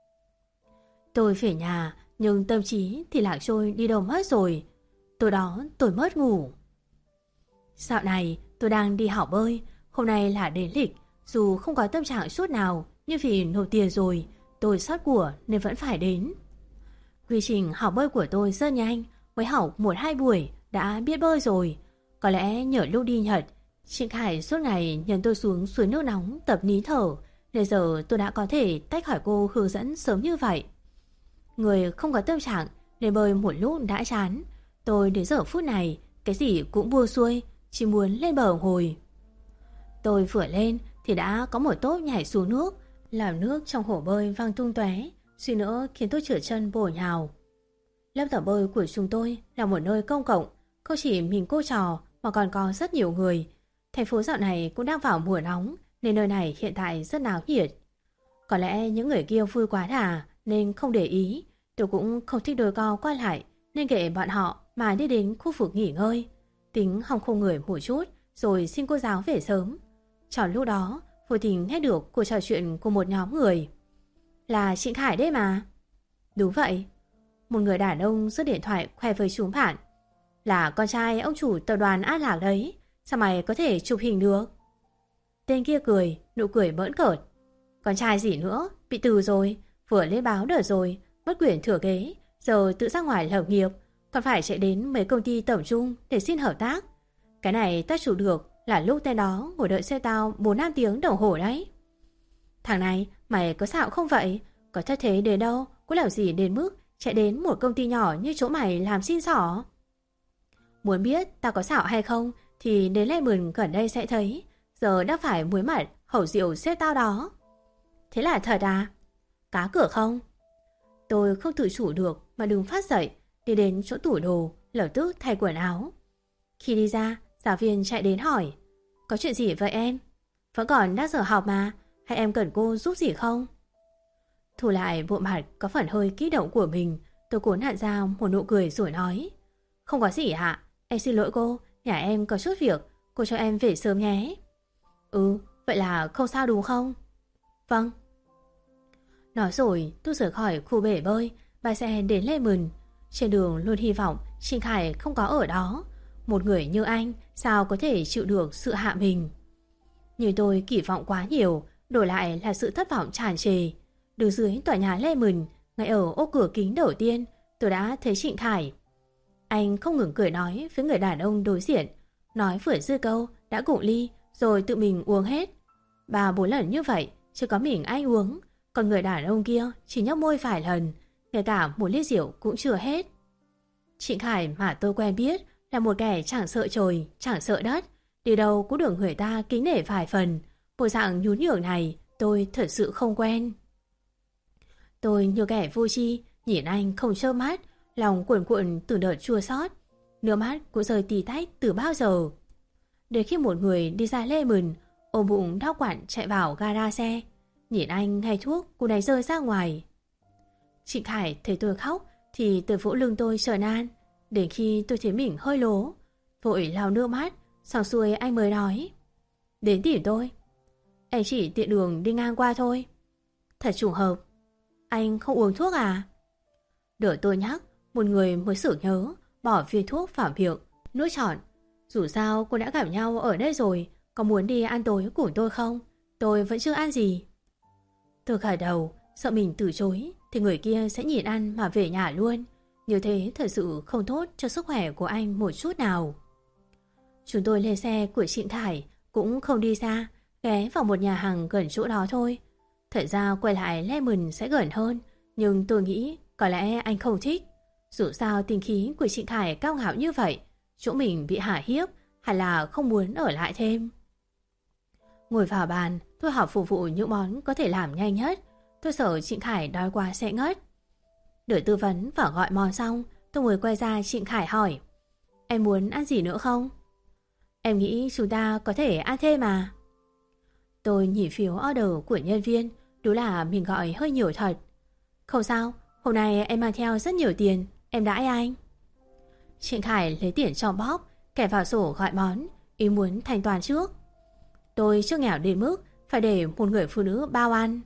Tôi về nhà, nhưng tâm trí thì lạc trôi đi đâu mất rồi. Tối đó tôi mất ngủ. Dạo này tôi đang đi học bơi. Hôm nay là đến lịch. Dù không có tâm trạng chút nào, nhưng vì nộp tiền rồi, tôi sót của nên vẫn phải đến. Quy trình học bơi của tôi rất nhanh. Mới học 1-2 buổi đã biết bơi rồi. Có lẽ nhờ lúc đi Nhật, Trịnh Khải suốt ngày nhấn tôi xuống suối nước nóng tập nín thở, để giờ tôi đã có thể tách khỏi cô hướng dẫn sớm như vậy. Người không có tâm trạng nên bơi một lúc đã chán. Tôi đến giờ phút này cái gì cũng buông xuôi, chỉ muốn lên bờ ngồi. Tôi vừa lên thì đã có một tốp nhảy xuống nước, làm nước trong hồ bơi văng tung tóe, suy nữa khiến tôi trượt chân bổ nhào. Lớp tập bơi của chúng tôi là một nơi công cộng, không chỉ mình cô trò mà còn có rất nhiều người. Thành phố dạo này cũng đang vào mùa nóng nên nơi này hiện tại rất náo nhiệt. Có lẽ những người kia vui quá đà nên không để ý. Tôi cũng không thích đôi co qua lại nên kệ bọn họ mà đi đến khu vực nghỉ ngơi. Tính hòng khô người một chút rồi xin cô giáo về sớm. Trong lúc đó vô tình nghe được cuộc trò chuyện của một nhóm người. Là Trịnh Khải đấy mà. Đúng vậy. Một người đàn ông rút điện thoại khoe với chúng bạn. Là con trai ông chủ tập đoàn An Lạc đấy. Sao mày có thể chụp hình được? Tên kia cười, nụ cười bỡn cợt. Con trai gì nữa, bị từ rồi. Vừa lên báo đợt rồi, mất quyền thừa kế. Giờ tự ra ngoài lập nghiệp. Còn phải chạy đến mấy công ty tầm trung để xin hợp tác. Cái này ta chủ được là lúc tên đó ngồi đợi xe tao 4-5 tiếng đồng hồ đấy. Thằng này, mày có xạo không vậy? Có thất thế đến đâu, có làm gì đến mức chạy đến một công ty nhỏ như chỗ mày làm xin xỏ? Muốn biết tao có xạo hay không thì đến Lê Mừng gần đây sẽ thấy. Giờ đã phải muối mặt hẩu rượu xếp tao đó. Thế là thật à? Cá cửa không? Tôi không tự chủ được mà đứng phát dậy, đi đến chỗ tủ đồ, lập tức thay quần áo. Khi đi ra, giáo viên chạy đến hỏi. Có chuyện gì vậy em? Vẫn còn đang giờ học mà, hay em cần cô giúp gì không? Thu lại bộ mặt có phần hơi kích động của mình, tôi cố nặn ra một nụ cười rồi nói. Không có gì ạ, em xin lỗi cô, nhà em có chút việc, cô cho em về sớm nhé. Ừ, vậy là không sao đúng không? Vâng. Nói rồi tôi rời khỏi khu bể bơi, bà xe đến Lê Mừng. Trên đường luôn hy vọng Trịnh Khải không có ở đó. Một người như anh sao có thể chịu được sự hạ mình? Nhưng tôi kỳ vọng quá nhiều, đổi lại là sự thất vọng tràn trề. Đứng dưới tòa nhà Lê Mừng, ngay ở ô cửa kính đầu tiên, tôi đã thấy Trịnh Khải. Anh không ngừng cười nói với người đàn ông đối diện. Nói vừa dư câu đã cụng ly rồi tự mình uống hết. 3-4 lần như vậy chỉ có mình anh uống. Còn người đàn ông kia chỉ nhấp môi vài lần, ngay cả một ly rượu cũng chưa hết. Trịnh Khải mà tôi quen biết là một kẻ chẳng sợ trời, chẳng sợ đất, đi đâu cũng được người ta kính nể vài phần. Bộ dạng nhún nhường này tôi thật sự không quen. Tôi như kẻ vô tri, nhìn anh không chớp mắt, lòng cuồn cuộn từng đợt chua xót. Nước mắt cũng rơi tì tách từ bao giờ. Đến khi một người đi ra lê mừng, ôm bụng đau quặn chạy vào gara xe, nhìn anh hay thuốc cô này rơi ra ngoài. Chị Khải thấy tôi khóc thì từ vỗ lưng tôi trấn an. Đến khi tôi thấy mình hơi lố, vội lau nước mắt, xong xuôi anh mới nói: đến tìm tôi. Anh chỉ tiện đường đi ngang qua thôi. Thật trùng hợp. Anh không uống thuốc à? Đợi tôi nhắc, một người mới sửng nhớ, bỏ viên thuốc vào miệng, nuốt trọn. Dù sao cô đã gặp nhau ở đây rồi, có muốn đi ăn tối cùng tôi không? Tôi vẫn chưa ăn gì. Tôi gật đầu, sợ mình từ chối thì người kia sẽ nhịn ăn mà về nhà luôn. Như thế thật sự không tốt cho sức khỏe của anh một chút nào. Chúng tôi lên xe của Trịnh Khải, cũng không đi xa, ghé vào một nhà hàng gần chỗ đó thôi. Thật ra quay lại Lemon sẽ gần hơn, nhưng tôi nghĩ có lẽ anh không thích. Dù sao tính khí của Trịnh Khải cao ngạo như vậy, chỗ mình bị hả hiếp, hay là không muốn ở lại thêm. Ngồi vào bàn, tôi học phục vụ những món có thể làm nhanh nhất. Tôi sợ Trịnh Khải đói quá sẽ ngất. Đợi tư vấn và gọi món xong, tôi mới quay ra Trịnh Khải hỏi: em muốn ăn gì nữa không? Em nghĩ chúng ta có thể ăn thêm mà. Tôi nhìn phiếu order của nhân viên, đúng là mình gọi hơi nhiều thật. Không sao, hôm nay em mang theo rất nhiều tiền, em đãi anh. Trịnh Khải lấy tiền trong bóp, kẻ vào sổ gọi món, ý muốn thanh toán trước. Tôi chưa nghèo đến mức phải để một người phụ nữ bao ăn.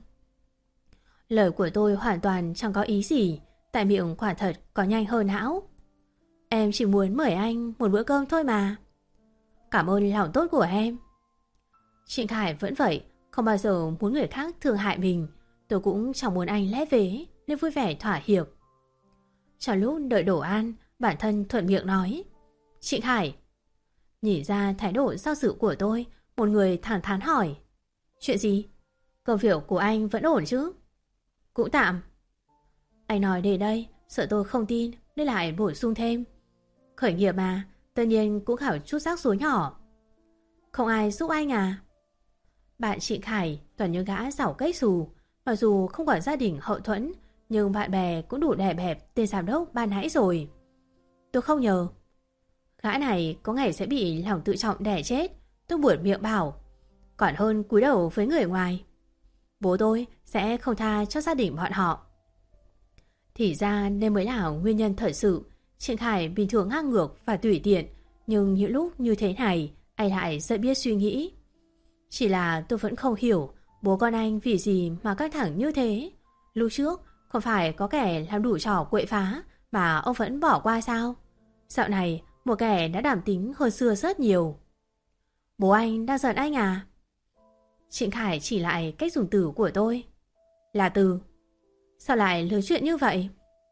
Lời của tôi hoàn toàn chẳng có ý gì, tại miệng quả thật có nhanh hơn não. Em chỉ muốn mời anh một bữa cơm thôi mà. Cảm ơn lòng tốt của em. Trịnh Khải vẫn vậy, không bao giờ muốn người khác thương hại mình. Tôi cũng chẳng muốn anh lép vế, nên vui vẻ thỏa hiệp. Trong lúc đợi đồ ăn, bản thân thuận miệng nói: Trịnh Khải. Nhìn ra thái độ do dự của tôi, một người thẳng thắn hỏi: chuyện gì? Công việc của anh vẫn ổn chứ? Cũng tạm. Anh nói đến đây, sợ tôi không tin nên lại bổ sung thêm: khởi nghiệp mà, tất nhiên cũng gặp chút rắc rối nhỏ. Không ai giúp anh à? Bạn Trịnh Khải toàn như gã giàu kết xù, mặc dù không còn gia đình hậu thuẫn, nhưng bạn bè cũng đủ đè bẹp tên giám đốc ban nãy rồi. Tôi không nhờ. Gã này có ngày sẽ bị lòng tự trọng đè chết. Tôi buột miệng bảo: còn hơn cúi đầu với người ngoài. Bố tôi sẽ không tha cho gia đình bọn họ. Thì ra nên mới là nguyên nhân thật sự. Trịnh Khải bình thường ngang ngược và tùy tiện, nhưng những lúc như thế này anh lại rất biết suy nghĩ. Chỉ là tôi vẫn không hiểu bố con anh vì gì mà căng thẳng như thế. Lúc trước không phải có kẻ làm đủ trò quậy phá mà ông vẫn bỏ qua sao? Dạo này một kẻ đã đảm tính hơn xưa rất nhiều. Bố anh đang giận anh à? Trịnh Khải chỉ lại cách dùng từ của tôi. Là từ. Sao lại lớn chuyện như vậy?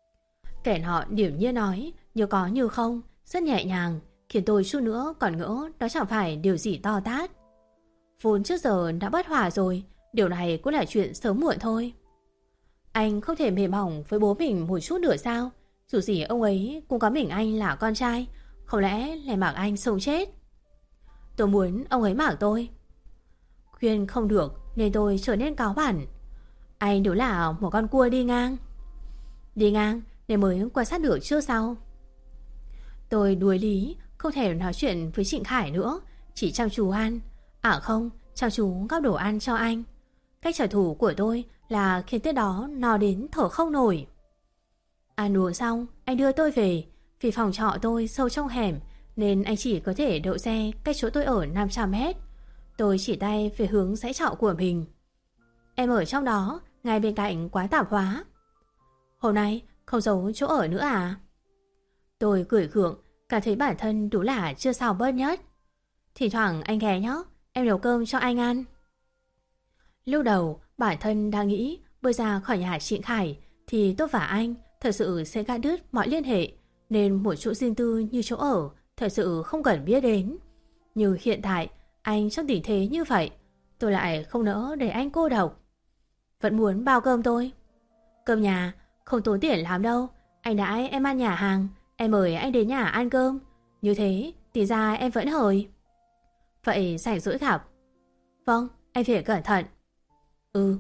Kẻ nọ điểm nhiên nói, như có như không, rất nhẹ nhàng, khiến tôi chút nữa còn ngỡ đó chẳng phải điều gì to tát. Vốn trước giờ đã bất hòa rồi, điều này cũng là chuyện sớm muộn thôi. Anh không thể mềm mỏng với bố mình một chút nữa sao? Dù gì ông ấy cũng có mình anh là con trai, không lẽ lại mặc anh sống chết? Tôi muốn ông ấy mặc tôi. Khuyên không được nên tôi trở nên cáu bẳn. Anh đúng là một con cua đi ngang. Đi ngang nên mới quan sát được chưa sao? Tôi đuối lý, không thể nói chuyện với Trịnh Khải nữa, chỉ chăm chú ăn. À không, chăm chú gắp đồ ăn cho anh. Cách trả thù của tôi là khiến tên đó no đến thở không nổi. Ăn uống xong, anh đưa tôi về. Vì phòng trọ tôi sâu trong hẻm nên anh chỉ có thể đậu xe cách chỗ tôi ở 500 mét. Tôi chỉ tay về hướng dãy trọ của mình. Em ở trong đó, ngay bên cạnh quán tạp hóa. Hôm nay không giấu chỗ ở nữa à? Tôi cười gượng, cảm thấy bản thân đúng là chưa sao bớt nhất. Thỉnh thoảng anh ghé nhé, em nấu cơm cho anh ăn. Lúc đầu bản thân đang nghĩ bước ra khỏi nhà Trịnh Khải thì tôi và anh thật sự sẽ gạt đứt mọi liên hệ, nên một chỗ riêng tư như chỗ ở thật sự không cần biết đến. Nhưng hiện tại anh trong tình thế như vậy, tôi lại không nỡ để anh cô độc. Vẫn muốn bao cơm tôi. Cơm nhà không tốn tiền lắm đâu. Anh đãi em ăn nhà hàng, em mời anh đến nhà ăn cơm. Như thế thì ra em vẫn hời. Vậy rảnh rỗi gặp. Vâng, Anh phải cẩn thận. Ừ.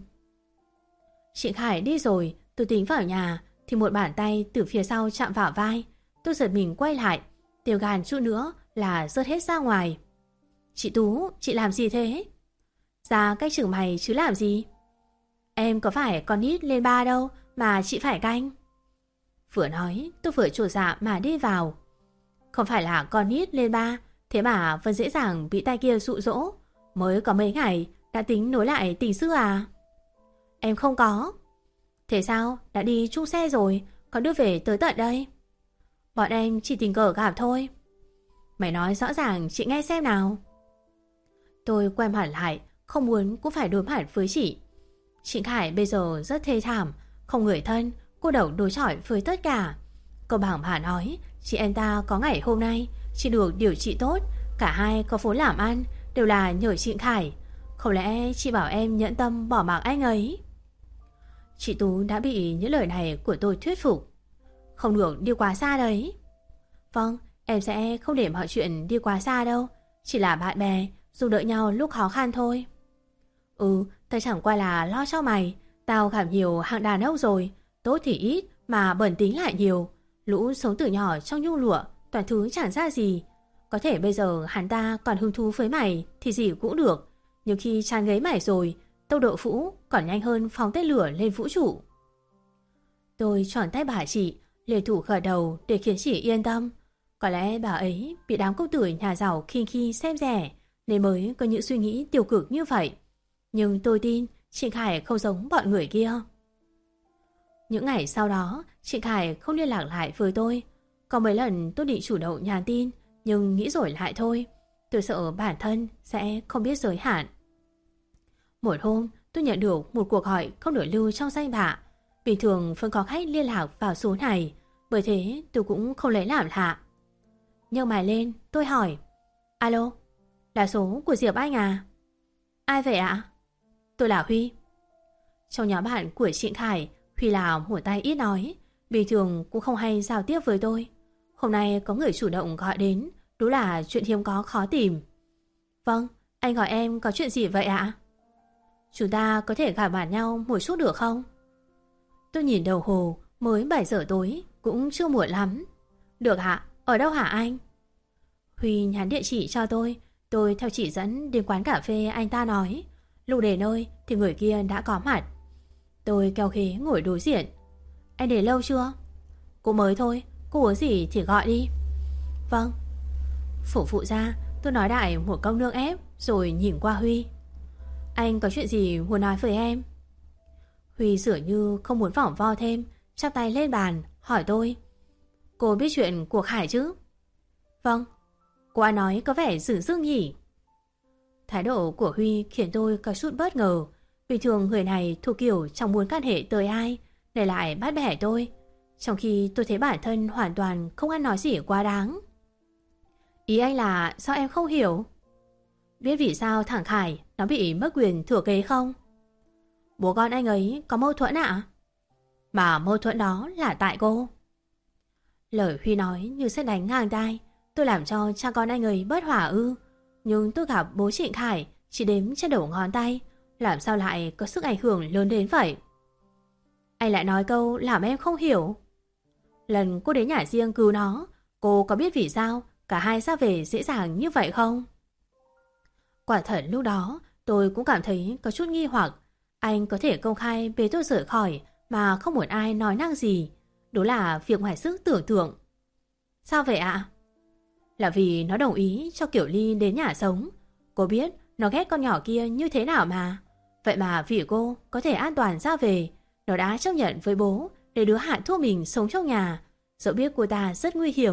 Chị Khải đi rồi, tôi tính vào nhà thì một bàn tay từ phía sau chạm vào vai. Tôi giật mình quay lại, tiêu gan chút nữa là rớt hết ra ngoài. Chị Tú, chị làm gì thế? Ra cách chừng mày chứ làm gì? Em có phải con nít lên 3 đâu mà chị phải canh. Vừa nói tôi vừa trột dạ mà đi vào. Không phải là con nít lên 3, thế mà vẫn dễ dàng bị tay kia dụ dỗ. Mới có mấy ngày đã tính nối lại tình xưa à? Em không có. Thế sao? Đã đi chung xe rồi, còn đưa về tới tận đây. Bọn em chỉ tình cờ gặp thôi. Mày nói rõ ràng chị nghe xem nào. Tôi quay mặt lại, không muốn cũng phải đối mặt với chị. Chị Khải bây giờ rất thê thảm, không người thân, cô độc đối chọi với tất cả. Cô bảo bà nói chị em ta có ngày hôm nay, chị được điều trị tốt, cả hai có vốn làm ăn, đều là nhờ chị Khải. Không lẽ chị bảo em nhẫn tâm bỏ mặc anh ấy? Chị Tú đã bị những lời này của tôi thuyết phục. Không được đi quá xa đấy. Vâng, em sẽ không để mọi chuyện đi quá xa đâu. Chỉ là bạn bè, giúp đỡ nhau lúc khó khăn thôi. Ừ, tao chẳng qua là lo cho mày. Tao gặp nhiều hạng đàn ông rồi, tốt thì ít mà bẩn tính lại nhiều. Lũ sống từ nhỏ trong nhung lụa, toàn thứ chẳng ra gì. Có thể bây giờ hắn ta còn hứng thú với mày thì gì cũng được. Nhưng khi chán ngấy mày rồi, tốc độ phũ còn nhanh hơn phóng tên lửa lên vũ trụ. Tôi tròn tay bà chị, liền thủ gật đầu để khiến chị yên tâm. Có lẽ bà ấy bị đám công tử nhà giàu khinh khi xem rẻ nên mới có những suy nghĩ tiêu cực như vậy. Nhưng tôi tin chị Khải không giống bọn người kia. Những ngày sau đó, chị Khải không liên lạc lại với tôi. Có mấy lần tôi định chủ động nhắn tin, nhưng nghĩ rồi lại thôi. Tôi sợ bản thân sẽ không biết giới hạn. Một hôm, tôi nhận được một cuộc gọi không được lưu trong danh bạ. Bình thường vẫn có khách liên lạc vào số này, bởi thế tôi cũng không lấy làm lạ. Nhưng mày lên, tôi hỏi. Alo, là số của Diệp Anh à? Ai vậy ạ? Tôi là Huy. Trong nhóm bạn của chị Khải, Huy là một tay ít nói, bình thường cũng không hay giao tiếp với tôi. Hôm nay có người chủ động gọi đến, đúng là chuyện hiếm có khó tìm. Vâng, anh gọi em có chuyện gì vậy ạ? Chúng ta có thể gặp mặt nhau một chút được không? Tôi nhìn đồng hồ, mới 7 giờ tối, cũng chưa muộn lắm. Được ạ, ở đâu hả anh? Huy nhắn địa chỉ cho tôi theo chỉ dẫn đến quán cà phê anh ta nói. Lúc đến nơi thì người kia đã có mặt. Tôi kéo ghế ngồi đối diện. Anh để lâu chưa? Cô mới thôi, cô uống gì thì gọi đi. Vâng. Phục vụ ra, tôi nói đại một câu nước ép rồi nhìn qua Huy. Anh có chuyện gì muốn nói với em? Huy dường như không muốn vòng vo thêm, chắp tay lên bàn hỏi tôi. Cô biết chuyện của Khải chứ? Vâng. Cô ấy nói có vẻ dửng dưng nhỉ? Thái độ của Huy khiến tôi có chút bất ngờ. Bình thường người này thuộc kiểu chẳng muốn can hệ tới ai, để lại bắt bẻ tôi, trong khi tôi thấy bản thân hoàn toàn không ăn nói gì quá đáng. Ý anh là sao em không hiểu? Biết vì sao thằng Khải nó bị mất quyền thừa kế không? Bố con anh ấy có mâu thuẫn ạ? Mà mâu thuẫn đó là tại cô. Lời Huy nói như sét đánh ngang tai. Tôi làm cho cha con anh ấy bất hòa ư? Nhưng tôi gặp bố chị Khải chỉ đếm trên đầu ngón tay, làm sao lại có sức ảnh hưởng lớn đến vậy? Anh lại nói câu làm em không hiểu. Lần cô đến nhà riêng cứu nó, cô có biết vì sao cả hai ra về dễ dàng như vậy không? Quả thật lúc đó tôi cũng cảm thấy có chút nghi hoặc. Anh có thể công khai bế tôi rời khỏi mà không muốn ai nói năng gì. Đó là việc ngoài sức tưởng tượng. Sao vậy ạ? Là vì nó đồng ý cho Kiểu Ly đến nhà sống. Cô biết nó ghét con nhỏ kia như thế nào mà. Vậy mà vì cô có thể an toàn ra về, nó đã chấp nhận với bố để đứa hạn thuốc mình sống trong nhà, dẫu biết cô ta rất nguy hiểm.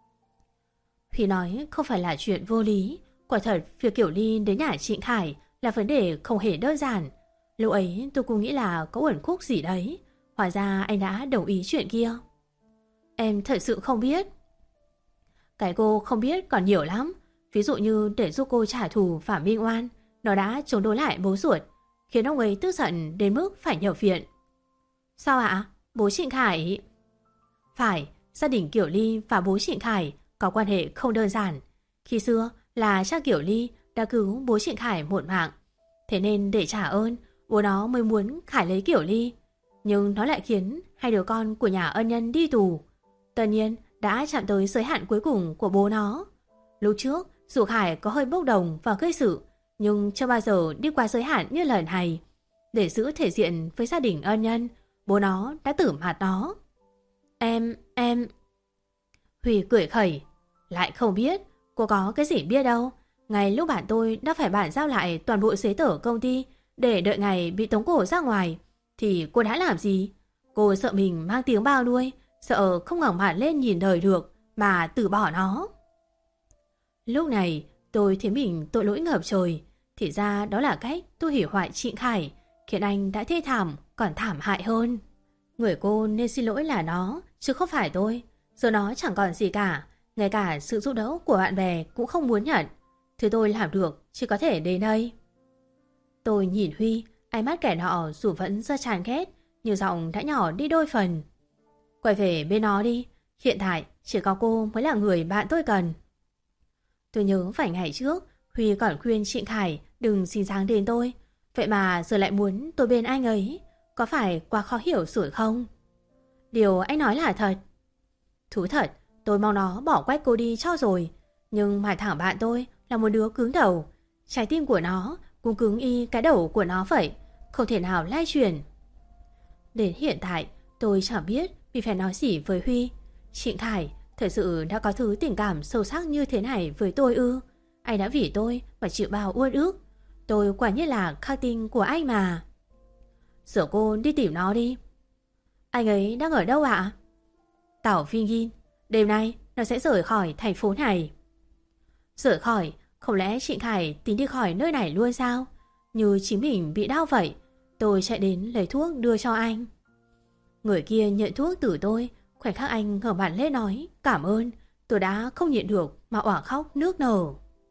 Khi nói không phải là chuyện vô lý, quả thật việc Kiểu Ly đến nhà Trịnh Khải là vấn đề không hề đơn giản. Lúc ấy tôi cũng nghĩ là có uẩn khúc gì đấy. Hóa ra anh đã đồng ý chuyện kia. Em thật sự không biết. Cái cô không biết còn nhiều lắm. Ví dụ như để giúp cô trả thù Phạm Minh Oan, nó đã chống đối lại bố ruột, khiến ông ấy tức giận đến mức phải nhập viện. Sao ạ? Bố Trịnh Khải? Phải, gia đình Kiểu Ly và bố Trịnh Khải có quan hệ không đơn giản. Khi xưa là cha Kiểu Ly đã cứu bố Trịnh Khải một mạng. Thế nên để trả ơn, bố nó mới muốn Khải lấy Kiểu Ly. Nhưng nó lại khiến hai đứa con của nhà ân nhân đi tù. Tất nhiên đã chạm tới giới hạn cuối cùng của bố nó. Lúc trước dù Khải có hơi bốc đồng và gây sự, nhưng chưa bao giờ đi qua giới hạn như lần này. Để giữ thể diện với gia đình ân nhân, bố nó đã tử mặt nó. Em... Huy cười khẩy. Lại không biết, cô có cái gì biết đâu. Ngay lúc bạn tôi đã phải bàn giao lại toàn bộ giấy tờ công ty để đợi ngày bị tống cổ ra ngoài, thì cô đã làm gì? Cô sợ mình mang tiếng bao nuôi, sợ không ngẩng mặt lên nhìn đời được mà từ bỏ nó. Lúc này tôi thấy mình tội lỗi ngập trời. Thì ra đó là cách tôi hủy hoại Trịnh Khải, khiến anh đã thê thảm còn thảm hại hơn. Người cô nên xin lỗi là nó, chứ không phải tôi. Giờ nó chẳng còn gì cả, ngay cả sự giúp đỡ của bạn bè cũng không muốn nhận. Thứ tôi làm được chỉ có thể đến đây. Tôi nhìn Huy, ánh mắt kẻ nọ dù vẫn rất chán ghét, nhưng giọng đã nhỏ đi đôi phần. Quay về bên nó đi, hiện tại chỉ có cô mới là người bạn tôi cần. Tôi nhớ vài ngày trước Huy còn khuyên Trịnh Khải đừng xin dáng đến tôi, vậy mà giờ lại muốn tôi bên anh ấy. Có phải quá khó hiểu rồi không? Điều anh nói là thật. Thú thật, tôi mong nó bỏ quách cô đi cho rồi. Nhưng mà thằng bạn tôi là một đứa cứng đầu. Trái tim của nó cũng cứng y cái đầu của nó vậy, không thể nào lay chuyển. Đến hiện tại tôi chẳng biết vì phải nói gì với Huy. Trịnh Khải thật sự đã có thứ tình cảm sâu sắc như thế này với tôi ư? Anh đã vì tôi mà chịu bao uất ức. Tôi quả nhiên là khắc tinh của anh mà. Giờ cô đi tìm nó đi. Anh ấy đang ở đâu ạ? Tảo Phi Gin, đêm nay nó sẽ rời khỏi thành phố này. Rời khỏi? Không lẽ Trịnh Khải tính đi khỏi nơi này luôn sao? Như chính mình bị đau vậy. Tôi chạy đến lấy thuốc đưa cho anh. Người kia nhận thuốc từ tôi. Khoảnh khắc anh ngẩng mặt lên nói cảm ơn, tôi đã không nhịn được mà òa khóc nước nở.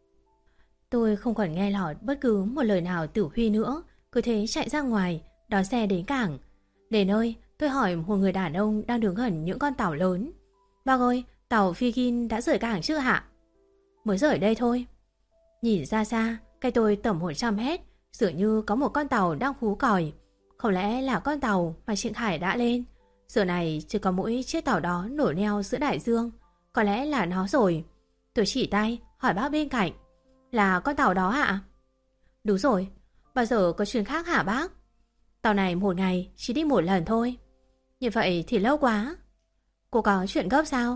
Tôi không còn nghe lọt bất cứ một lời nào từ Huy nữa, cứ thế chạy ra ngoài, đón xe đến cảng. Đến nơi, tôi hỏi một người đàn ông đang đứng gần những con tàu lớn. Bác ơi, tàu Phi đã rời cảng chưa hả? Mới rời đây thôi. Nhìn ra xa, cách tôi tầm 100 mét, dường như có một con tàu đang hú còi. Không lẽ là con tàu mà Trịnh Khải đã lên? Giờ này chỉ có mỗi chiếc tàu đó nổi neo giữa đại dương. Có lẽ là nó rồi. Tôi chỉ tay hỏi bác bên cạnh. Là con tàu đó ạ? Đúng rồi. Bao giờ có chuyến khác hả bác? Tàu này một ngày chỉ đi một lần thôi. Như vậy thì lâu quá. Cô có chuyện gấp sao?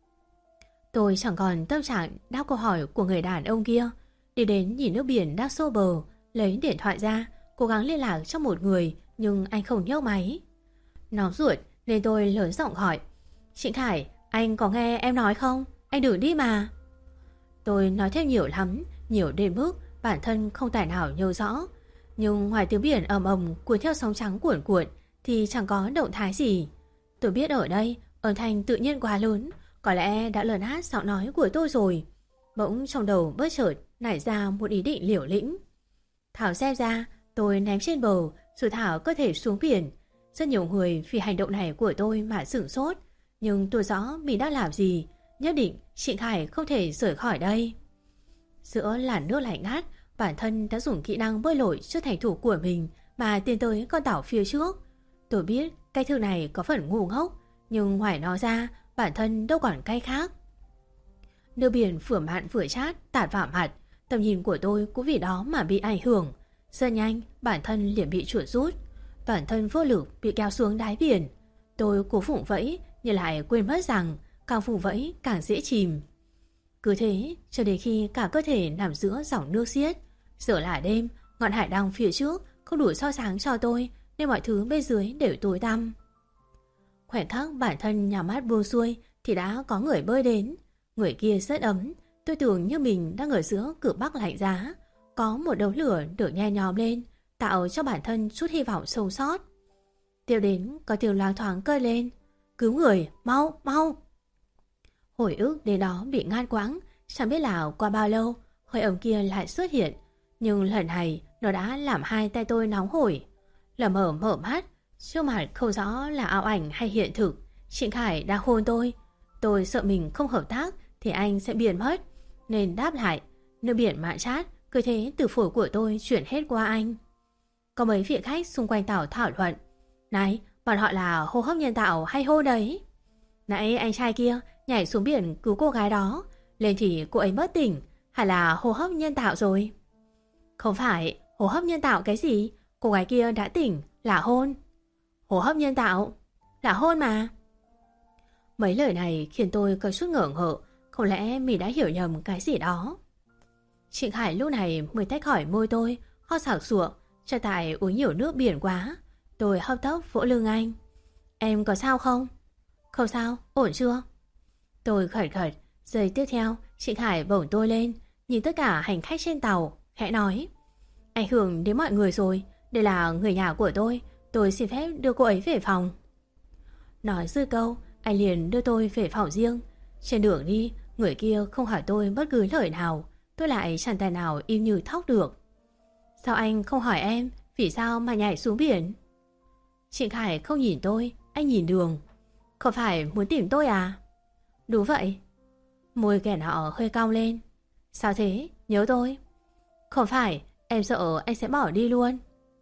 Tôi chẳng còn tâm trạng đáp câu hỏi của người đàn ông kia. Đi đến nhìn nước biển đang xô bờ, lấy điện thoại ra, cố gắng liên lạc cho một người, nhưng anh không nhấc máy. Nóng ruột nên tôi lớn giọng hỏi. Trịnh Khải, anh có nghe em nói không? Anh đừng đi mà. Tôi nói thêm nhiều lắm, nhiều đến mức bản thân không tài nào nhớ rõ. Nhưng ngoài tiếng biển ầm ầm cuốn theo sóng trắng cuộn cuộn thì chẳng có động thái gì. Tôi biết ở đây âm thanh tự nhiên quá lớn, có lẽ đã lấn át giọng nói của tôi rồi. Bỗng trong đầu bất chợt nảy ra một ý định liều lĩnh. Thảo xem ra, tôi ném trên bờ rồi thảo cơ thể xuống biển. Rất nhiều người vì hành động này của tôi mà sửng sốt, nhưng tôi rõ mình đã làm gì. Nhất định Trịnh Khải không thể rời khỏi đây. Giữa làn nước lạnh ngắt, bản thân đã dùng kỹ năng bơi lội trước thành thủ của mình mà tiến tới con tàu phía trước. Tôi biết cái thứ này có phần ngu ngốc, nhưng ngoài nó ra, bản thân đâu còn cái khác. Nước biển vừa mặn vừa chát tạt vào mặt, tầm nhìn của tôi cũng vì đó mà bị ảnh hưởng. Rất nhanh, bản thân liền bị chuột rút. Bản thân vô lực bị kéo xuống đáy biển. Tôi cố vùng vẫy nhưng lại quên mất rằng càng vùng vẫy càng dễ chìm. Cứ thế cho đến khi cả cơ thể nằm giữa dòng nước xiết. Giờ là đêm, ngọn hải đăng phía trước không đủ soi sáng cho tôi, nên mọi thứ bên dưới đều tối tăm. Khoảnh khắc bản thân nhắm mắt buông xuôi thì đã có người bơi đến. Người kia rất ấm. Tôi tưởng như mình đang ở giữa cực Bắc lạnh giá. Có một đống lửa được nhe nhòm lên, tạo cho bản thân chút hy vọng sống sót. Tiếp đến có tiếng loáng thoáng cơi lên. Cứu người, mau, mau. Hồi ức đến đó bị ngắt quãng. Chẳng biết là qua bao lâu hơi ấm kia lại xuất hiện. Nhưng lần này nó đã làm hai tay tôi nóng hổi. Lờ mờ mở mắt, trước mặt không rõ là ảo ảnh hay hiện thực. Trịnh Khải đang hôn tôi. Tôi sợ mình không hợp tác thì anh sẽ biến mất, nên đáp lại. Nước biển mặn chát cứ thế từ phổi của tôi chuyển hết qua anh. Có mấy vị khách xung quanh tàu thảo luận. Này, bọn họ là hô hấp nhân tạo hay hô đấy? Nãy anh trai kia nhảy xuống biển cứu cô gái đó, lên thì cô ấy bất tỉnh, hay là hô hấp nhân tạo rồi? Không phải, hô hấp nhân tạo cái gì? Cô gái kia đã tỉnh, là hôn. Hô hấp nhân tạo? Là hôn mà. Mấy lời này khiến tôi có chút ngỡ ngợ, không lẽ mình đã hiểu nhầm cái gì đó. Trịnh Khải lúc này mới tách khỏi môi tôi, ho sặc sụa, cho tại uống nhiều nước biển quá. Tôi hấp tấp vỗ lưng anh. Em có sao không? Không sao, ổn chưa? Tôi gật gật. Giây tiếp theo, Trịnh Khải bổng tôi lên, nhìn tất cả hành khách trên tàu, khẽ nói. Ảnh hưởng đến mọi người rồi, đây là người nhà của tôi xin phép đưa cô ấy về phòng. Nói dứt câu, anh liền đưa tôi về phòng riêng. Trên đường đi, người kia không hỏi tôi bất cứ lời nào, tôi lại chẳng tài nào im như thóc được. Sao anh không hỏi em vì sao mà nhảy xuống biển? Trịnh Khải không nhìn tôi, anh nhìn đường. Không phải muốn tìm tôi à? Đúng vậy. Môi kẻ nọ hơi cong lên. Sao thế? Nhớ tôi? Không phải, em sợ anh sẽ bỏ đi luôn.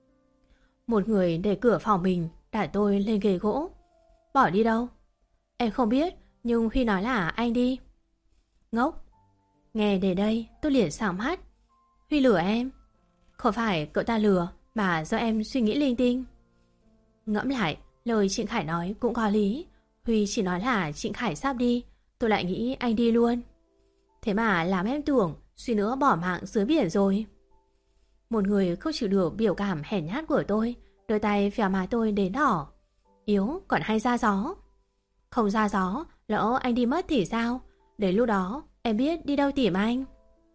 Một người để cửa phòng mình đặt tôi lên ghế gỗ. Bỏ đi đâu? Em không biết, nhưng Huy nói là anh đi. Ngốc. Nghe đến đây tôi liền sáng mắt. Huy lừa em? Không phải cậu ta lừa, mà do em suy nghĩ linh tinh. Ngẫm lại, lời Trịnh Khải nói cũng có lý. Huy chỉ nói là Trịnh Khải sắp đi, tôi lại nghĩ anh đi luôn. Thế mà làm em tưởng suy nữa bỏ mạng dưới biển rồi. Một người không chịu được biểu cảm hèn nhát của tôi, đôi tay véo má tôi đến đỏ. Yếu còn hay ra gió? Không ra gió, lỡ anh đi mất thì sao? Đến lúc đó em biết đi đâu tìm anh.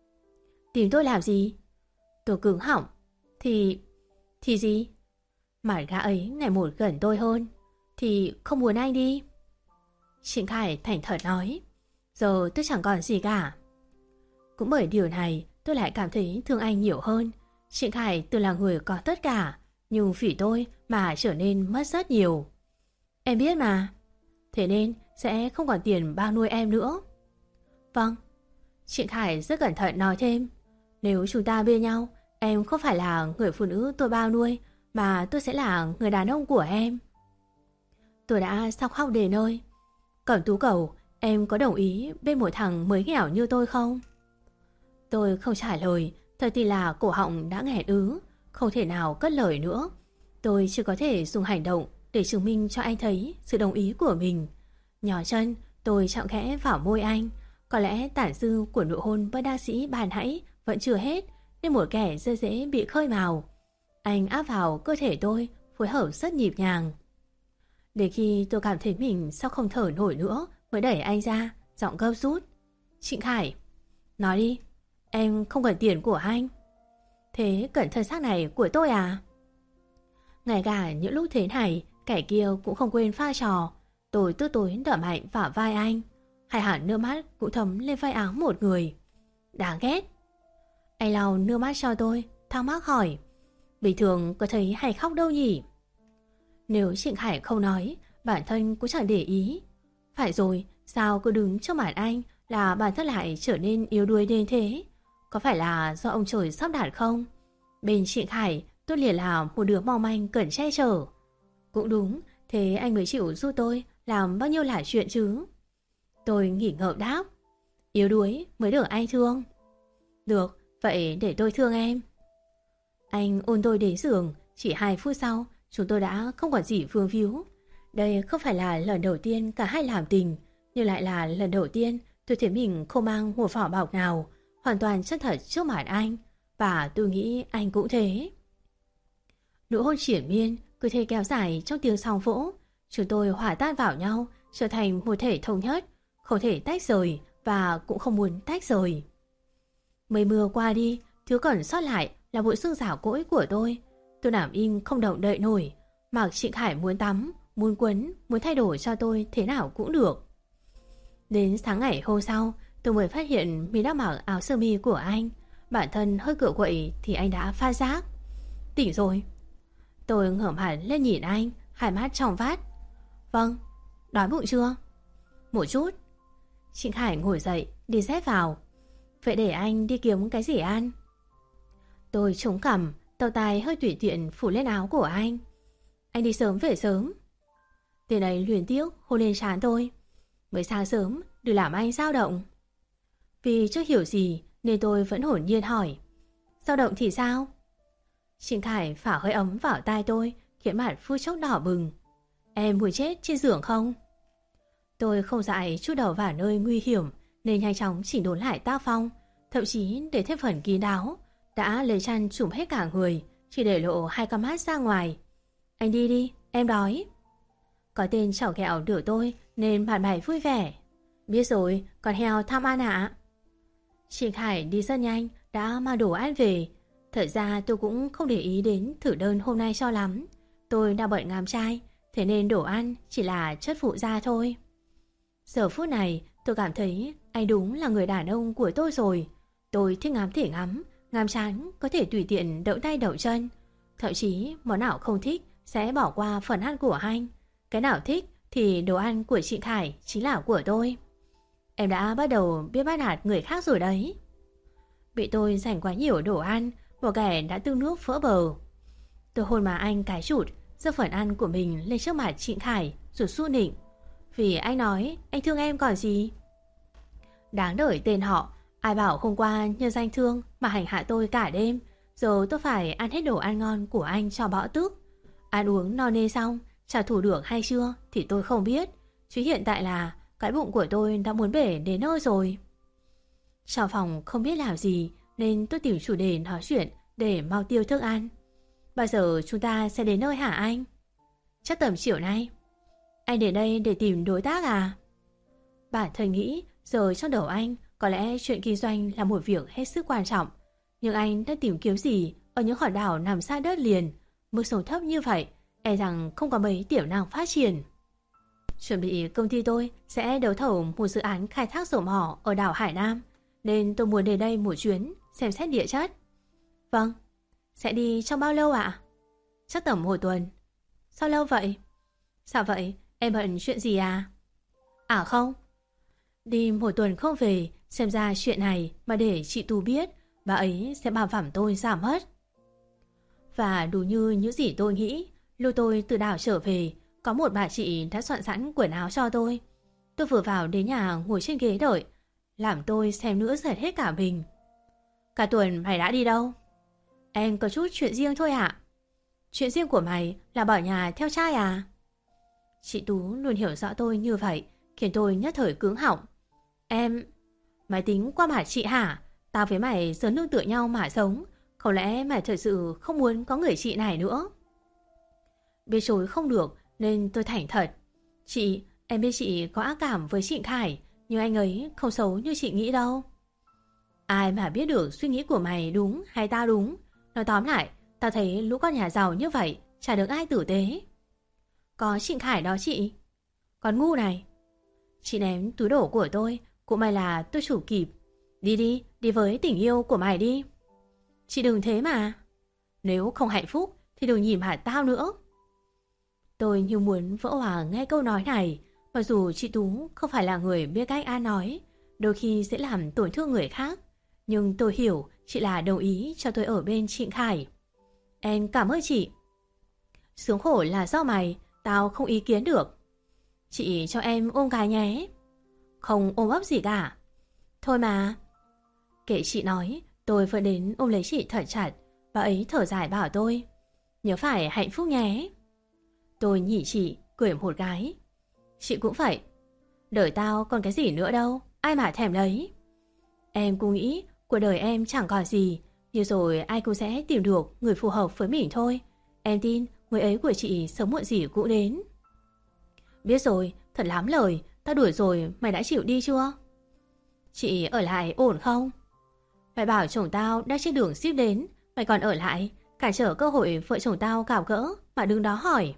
Tìm tôi làm gì? Tôi cứng họng. Thì gì? Mặt gã ấy ngày một gần tôi hơn. Thì không muốn anh đi. Trịnh Khải thành thật nói. Giờ tôi chẳng còn gì cả. Cũng bởi điều này tôi lại cảm thấy thương anh nhiều hơn. Trịnh Khải từng là người có tất cả, nhưng vì tôi mà trở nên mất rất nhiều. Em biết mà. Thế nên sẽ không còn tiền bao nuôi em nữa. Vâng. Trịnh Khải rất cẩn thận nói thêm. Nếu chúng ta bên nhau, em không phải là người phụ nữ tôi bao nuôi, mà tôi sẽ là người đàn ông của em. Tôi đã sắp khóc đến nơi. Cẩm Tú cầu, em có đồng ý bên một thằng mới nghèo như tôi không? Tôi không trả lời, thật thì là cổ họng đã nghẹn ứ, không thể nào cất lời nữa. Tôi chỉ có thể dùng hành động để chứng minh cho anh thấy sự đồng ý của mình. Nhỏ chân, tôi chạm khẽ vào môi anh. Có lẽ tản dư của nụ hôn bất đa sĩ bàn hãy vẫn chưa hết, nên một kẻ rất dễ bị khơi mào. Anh áp vào cơ thể tôi, phối hợp rất nhịp nhàng. Để khi tôi cảm thấy mình sắp không thở nổi nữa, mới đẩy anh ra, giọng gấp rút. Trịnh Khải, nói đi, em không cần tiền của anh. Thế cần thân xác này của tôi à? Ngay cả những lúc thế này, kẻ kia cũng không quên pha trò. Tôi tức tối đỡ mạnh vào vai anh. Hai hẳn nước mắt cũng thấm lên vai áo một người. Đáng ghét. Anh lau nước mắt cho tôi, thắc mắc hỏi. Bình thường có thấy hay khóc đâu nhỉ? Nếu Trịnh Khải không nói, bản thân cũng chẳng để ý. Phải rồi, sao cứ đứng trước mặt anh là bản thân lại trở nên yếu đuối đến thế? Có phải là do ông trời sắp đặt không? Bên Trịnh Khải, tôi liền là một đứa mong manh cần che chở. Cũng đúng, thế anh mới chịu giúp tôi làm bao nhiêu là chuyện chứ. Tôi nghỉ ngợm đáp. Yếu đuối mới được anh thương. Được, vậy để tôi thương em. Anh ôm tôi đến giường, chỉ 2 phút sau, chúng tôi đã không còn gì vương víu. Đây không phải là lần đầu tiên cả hai làm tình, nhưng lại là lần đầu tiên tôi thấy mình không mang một vỏ bọc nào, hoàn toàn chân thật trước mặt anh, và tôi nghĩ anh cũng thế. Nụ hôn triển miên cứ thế kéo dài trong tiếng sóng vỗ. Chúng tôi hòa tan vào nhau, trở thành một thể thống nhất, không thể tách rời và cũng không muốn tách rời. Mây mưa qua đi, thứ còn sót lại là bộ xương giả cỗi của tôi. Tôi nằm im không động đậy nổi. Mặc Trịnh Khải muốn tắm, muốn quấn, muốn thay đổi cho tôi thế nào cũng được. Đến sáng ngày hôm sau, tôi mới phát hiện mình đã mặc áo sơ mi của anh. Bản thân hơi cựa quậy thì anh đã phát giác. Tỉnh rồi. Tôi ngẩng hẳn lên nhìn anh, hai mắt trong vắt. Vâng, đói bụng chưa? Một chút. Trịnh Khải ngồi dậy, đi dép vào. Vậy để anh đi kiếm cái gì ăn? Tôi chống cằm, tàu tai hơi tùy tiện phủ lên áo của anh. Anh đi sớm về sớm. Tên ấy luyến tiếc hôn lên trán tôi. Mới sáng sớm, đừng làm anh dao động. Vì chưa hiểu gì nên tôi vẫn hồn nhiên hỏi. Dao động thì sao? Trịnh Khải phả hơi ấm vào tai tôi, khiến mặt phút chốc đỏ bừng. Em muốn chết trên giường không? Tôi không dại chút đầu vào nơi nguy hiểm nên nhanh chóng chỉnh đốn lại tác phong, thậm chí để thêm phần kín đáo, đã lấy chăn trùm hết cả người, chỉ để lộ 2 con mắt ra ngoài. Anh đi đi, em đói. Có tên chảo ghẹo đuổi tôi nên mặt mày vui vẻ. Biết rồi, con heo tham ăn ạ. Trịnh Khải đi rất nhanh, đã mang đồ ăn về. Thật ra tôi cũng không để ý đến thử đơn hôm nay cho lắm. Tôi đang bận ngắm trai, thế nên đồ ăn chỉ là chất phụ gia thôi. Giờ phút này tôi cảm thấy anh đúng là người đàn ông của tôi rồi. Tôi thích ngắm thì ngắm chán có thể tùy tiện đậu tay đậu chân. Thậm chí món nào không thích sẽ bỏ qua phần ăn của anh. Cái nào thích thì đồ ăn của Trịnh Khải chính là của tôi. Em đã bắt đầu biết bắt nạt người khác rồi đấy. Bị tôi dành quá nhiều đồ ăn, một kẻ đã tương nước vỡ bờ. Tôi hôn mà anh cái chụt, giơ phần ăn của mình lên trước mặt Trịnh Khải rồi su nịnh. Vì anh nói anh thương em còn gì. Đáng đời tên họ. Ai bảo hôm qua nhân danh thương mà hành hạ tôi cả đêm. Giờ tôi phải ăn hết đồ ăn ngon của anh cho bõ tức. Ăn uống no nê xong, trả thù được hay chưa thì tôi không biết. Chứ hiện tại là cái bụng của tôi đã muốn bể đến nơi rồi. Trong phòng không biết làm gì nên tôi tìm chủ đề nói chuyện để mau tiêu thức ăn. Bao giờ chúng ta sẽ đến nơi hả anh? Chắc tầm chiều nay. Anh đến đây để tìm đối tác à? Bản thân nghĩ giờ trong đầu anh có lẽ chuyện kinh doanh là một việc hết sức quan trọng. Nhưng anh đã tìm kiếm gì ở những hòn đảo nằm xa đất liền? Mức sống thấp như vậy, e rằng không có mấy tiềm năng phát triển. Chuẩn bị công ty tôi sẽ đấu thầu một dự án khai thác dầu mỏ ở đảo Hải Nam, nên tôi muốn đến đây một chuyến xem xét địa chất. Vâng. Sẽ đi trong bao lâu ạ? Chắc tầm 1 tuần. Sao lâu vậy? Sao vậy? Em bận chuyện gì à? À không. Đi 1 tuần không về, xem ra chuyện này mà để chị Tu biết, bà ấy sẽ bảo phẩm tôi giảm mất. Và đúng như những gì tôi nghĩ, lúc tôi từ đảo trở về, có một bà chị đã soạn sẵn quần áo cho tôi. Tôi vừa vào đến nhà ngồi trên ghế đợi, làm tôi xem nữa sệt hết cả mình. Cả tuần mày đã đi đâu? Em có chút chuyện riêng thôi ạ. Chuyện riêng của mày là bỏ nhà theo trai à? Chị Tú luôn hiểu rõ tôi như vậy, khiến tôi nhất thời cứng họng. Mày tính qua mặt chị hả? Tao với mày giờ nương tựa nhau mà sống. Không lẽ mày thật sự không muốn có người chị này nữa? Biết chối không được nên tôi thành thật. Chị, em biết chị có ác cảm với Trịnh Khải, nhưng anh ấy không xấu như chị nghĩ đâu. Ai mà biết được suy nghĩ của mày đúng hay tao đúng. Nói tóm lại, tao thấy lũ con nhà giàu như vậy chả được ai tử tế. Có Trịnh Khải đó chị. Con ngu này. Chị ném túi đổ của tôi, cũng may là tôi chủ kịp. Đi với tình yêu của mày đi. Chị đừng thế mà. Nếu không hạnh phúc thì đừng nhìn mặt tao nữa. Tôi như muốn vỡ hòa nghe câu nói này. Mặc dù chị Tú không phải là người biết cách ăn nói, đôi khi sẽ làm tổn thương người khác, nhưng tôi hiểu chị là đồng ý cho tôi ở bên Trịnh Khải. Em cảm ơn chị. Sướng khổ là do mày, tao không ý kiến được. Chị cho em ôm gái nhé. Không ôm ấp gì cả. Thôi mà. Kệ chị nói, tôi vẫn đến ôm lấy chị thật chặt. Bà ấy thở dài bảo tôi, nhớ phải hạnh phúc nhé. Tôi nhìn chị cười một cái. Chị cũng vậy. Đời tao còn cái gì nữa đâu, ai mà thèm lấy. Em cũng nghĩ cuộc đời em chẳng còn gì, nhưng rồi ai cũng sẽ tìm được người phù hợp với mình thôi. Em tin người ấy của chị sớm muộn gì cũng đến. Biết rồi, thật lắm lời. Tao đuổi rồi, mày đã chịu đi chưa? Chị ở lại ổn không? Mày bảo chồng tao đang trên đường ship đến, mày còn ở lại, cản trở cơ hội vợ chồng tao gặp gỡ mà đứng đó hỏi.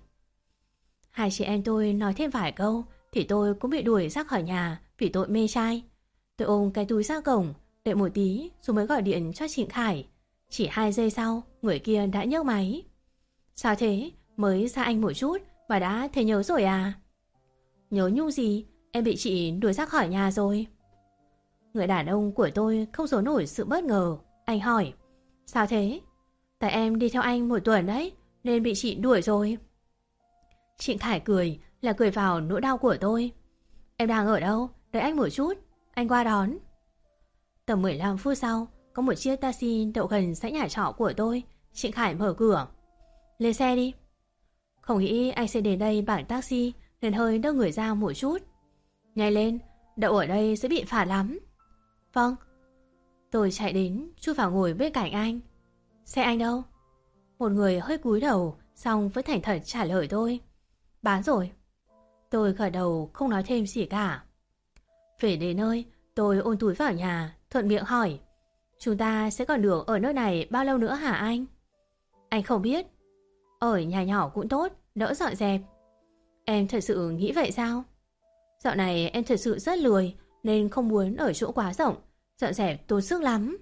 Hai chị em tôi nói thêm vài câu thì tôi cũng bị đuổi ra khỏi nhà vì tội mê trai. Tôi ôm cái túi ra cổng, đợi một tí rồi mới gọi điện cho Trịnh Khải. Chỉ 2 giây sau, người kia đã nhấc máy. Sao thế? Mới xa anh một chút mà đã thấy nhớ rồi à? Nhớ nhung gì? Em bị chị đuổi ra khỏi nhà rồi. Người đàn ông của tôi không giấu nổi sự bất ngờ. Anh hỏi, Sao thế? Tại em đi theo anh 1 tuần đấy, nên bị chị đuổi rồi. Trịnh Khải cười là cười vào nỗi đau của tôi. Em đang ở đâu? Đợi anh một chút, anh qua đón. Tầm 15 phút sau, có một chiếc taxi đậu gần dãy nhà trọ của tôi. Trịnh Khải mở cửa. Lên xe đi. Không nghĩ anh sẽ đến đây bằng taxi nên hơi đỡ người ra một chút. Nhanh lên, đậu ở đây sẽ bị phạt lắm. Vâng. Tôi chạy đến, chui vào ngồi bên cạnh anh. Xe anh đâu? Một người hơi cúi đầu, xong vẫn thành thật trả lời tôi. Bán rồi. Tôi gật đầu không nói thêm gì cả. Về đến nơi, tôi ôm túi vào nhà, thuận miệng hỏi. Chúng ta sẽ còn được ở nơi này bao lâu nữa hả anh? Anh không biết. Ở nhà nhỏ cũng tốt, đỡ dọn dẹp. Em thật sự nghĩ vậy sao? Dạo này em thật sự rất lười nên không muốn ở chỗ quá rộng, dọn dẹp tốn sức lắm.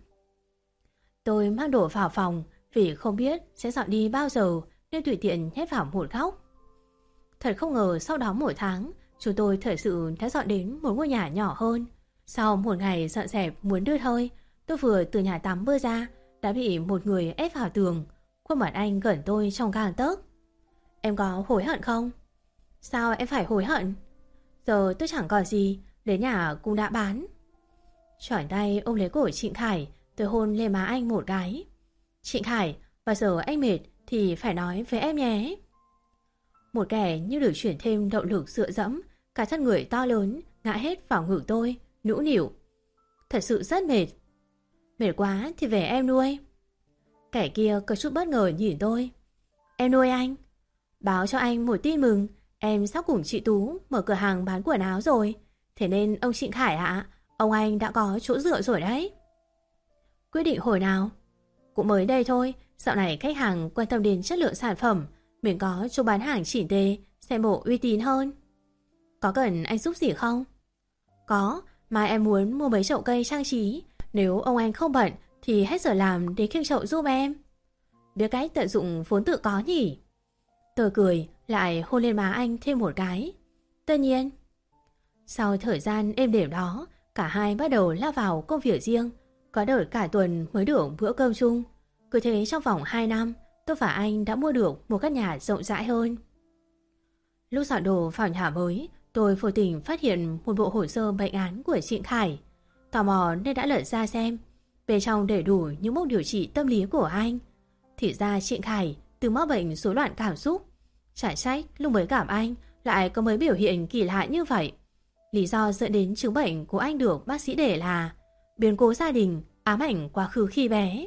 Tôi mang đồ vào phòng vì không biết sẽ dọn đi bao giờ nên tùy tiện nhét vào một góc. Thật không ngờ sau đó 1 tháng, chúng tôi thật sự đã dọn đến một ngôi nhà nhỏ hơn. Sau một ngày dọn dẹp muốn đứt hơi, tôi vừa từ nhà tắm bơi ra đã bị một người ép vào tường. Khuôn mặt anh gần tôi trong gang tấc. Em có hối hận không? Sao em phải hối hận? Giờ tôi chẳng còn gì, đến nhà cũng đã bán. Choảng tay ôm lấy cổ Trịnh Khải, tôi hôn lên má anh một cái. Trịnh Khải, bao giờ anh mệt thì phải nói với em nhé. Một kẻ như được chuyển thêm động lực dựa dẫm, cả thân người to lớn ngã hết vào ngực tôi, nũng nịu. Thật sự rất mệt. Mệt quá thì về em nuôi. Kẻ kia có chút bất ngờ nhìn tôi. Em nuôi anh. Báo cho anh một tin mừng, em sắp cùng chị Tú mở cửa hàng bán quần áo rồi. Thế nên ông Trịnh Khải ạ, ông anh đã có chỗ dựa rồi đấy. Quyết định hồi nào? Cũng mới đây thôi, dạo này khách hàng quan tâm đến chất lượng sản phẩm, mình có chỗ bán hàng chỉnh tề, xem bộ uy tín hơn. Có cần anh giúp gì không? Có, mà em muốn mua mấy chậu cây trang trí, nếu ông anh không bận thì hết giờ làm để khiêng chậu giúp em. Biết cách tận dụng vốn tự có nhỉ? Tôi cười, lại hôn lên má anh thêm một cái. Tất nhiên. Sau thời gian êm đềm đó, cả hai bắt đầu lao vào công việc riêng. Có đợt cả tuần mới được bữa cơm chung. Cứ thế trong vòng 2 năm, tôi và anh đã mua được một căn nhà rộng rãi hơn. Lúc dọn đồ vào nhà mới, tôi vô tình phát hiện một bộ hồ sơ bệnh án của Trịnh Khải. Tò mò nên đã lật ra xem. Bên trong đầy đủ những mốc điều trị tâm lý của anh. Thì ra Trịnh Khải từng mắc bệnh rối loạn cảm xúc. Chả trách lúc mới gặp anh lại có mấy biểu hiện kỳ lạ như vậy. Lý do dẫn đến chứng bệnh của anh được bác sĩ để là biến cố gia đình, ám ảnh quá khứ khi bé.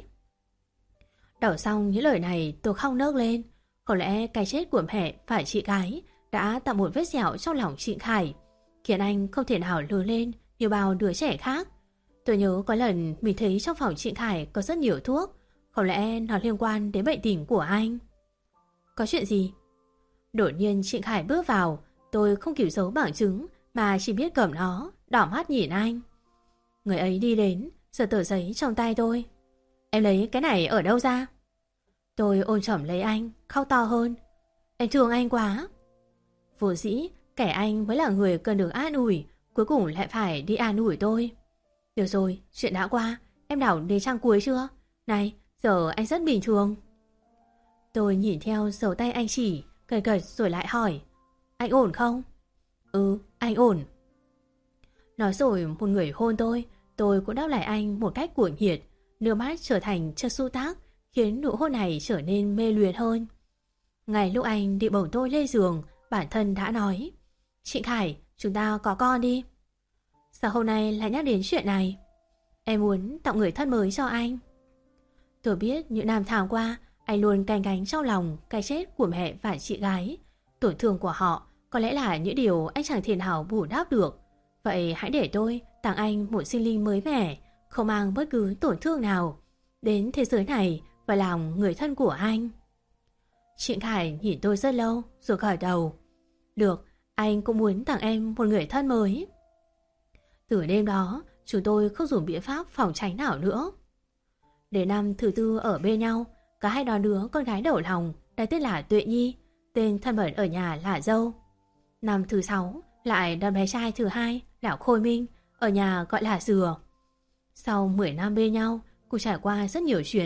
Đọc xong những lời này tôi khóc nấc lên. Có lẽ cái chết của mẹ và chị gái đã tạo một vết sẹo trong lòng Trịnh Khải, khiến anh không thể nào lớn lên như bao đứa trẻ khác. Tôi nhớ có lần mình thấy trong phòng Trịnh Khải có rất nhiều thuốc. Có lẽ nó liên quan đến bệnh tình của anh. Có chuyện gì? Đột nhiên Trịnh Khải bước vào. Tôi không kịp giấu bằng chứng mà chỉ biết cầm nó, đỏ mắt nhìn anh. Người ấy đi đến, giật tờ giấy trong tay tôi. Em lấy cái này ở đâu ra? Tôi ôm chầm lấy anh, khóc to hơn. Em thương anh quá. Vô dĩ, kẻ anh mới là người cần được an ủi, cuối cùng lại phải đi an ủi tôi. Được rồi, chuyện đã qua, em đảo đến trang cuối chưa? Này, giờ anh rất bình thường. Tôi nhìn theo dấu tay anh chỉ, gật gật rồi lại hỏi. Anh ổn không? Ừ, anh ổn. Nói rồi một người hôn tôi cũng đáp lại anh một cách cuồng nhiệt. Nước mắt trở thành chất xúc tác, khiến nụ hôn này trở nên mê luyến hơn. Ngay lúc anh định bổng tôi lên giường, bản thân đã nói. Trịnh Khải, chúng ta có con đi. Sao hôm nay lại nhắc đến chuyện này? Em muốn tặng người thân mới cho anh. Tôi biết những năm tháng qua, anh luôn canh cánh trong lòng cái chết của mẹ và chị gái. Tổn thương của họ có lẽ là những điều anh chẳng thể nào bù đắp được. Vậy hãy để tôi tặng anh một sinh linh mới mẻ, không mang bất cứ tổn thương nào đến thế giới này và lòng người thân của anh. Trịnh Khải nhìn tôi rất lâu rồi gật đầu. Được, anh cũng muốn tặng em một người thân mới. Từ đêm đó, chúng tôi không dùng biện pháp phòng tránh nào nữa. Đến năm thứ 4 ở bên nhau, cả hai đón đứa con gái đầu lòng, đặt tên là Tuệ Nhi, tên thân mật ở nhà là Dâu. Năm thứ 6 lại đón bé trai thứ 2 là Khôi Minh, ở nhà gọi là Dừa. Sau 10 năm bên nhau, cô trải qua rất nhiều chuyện,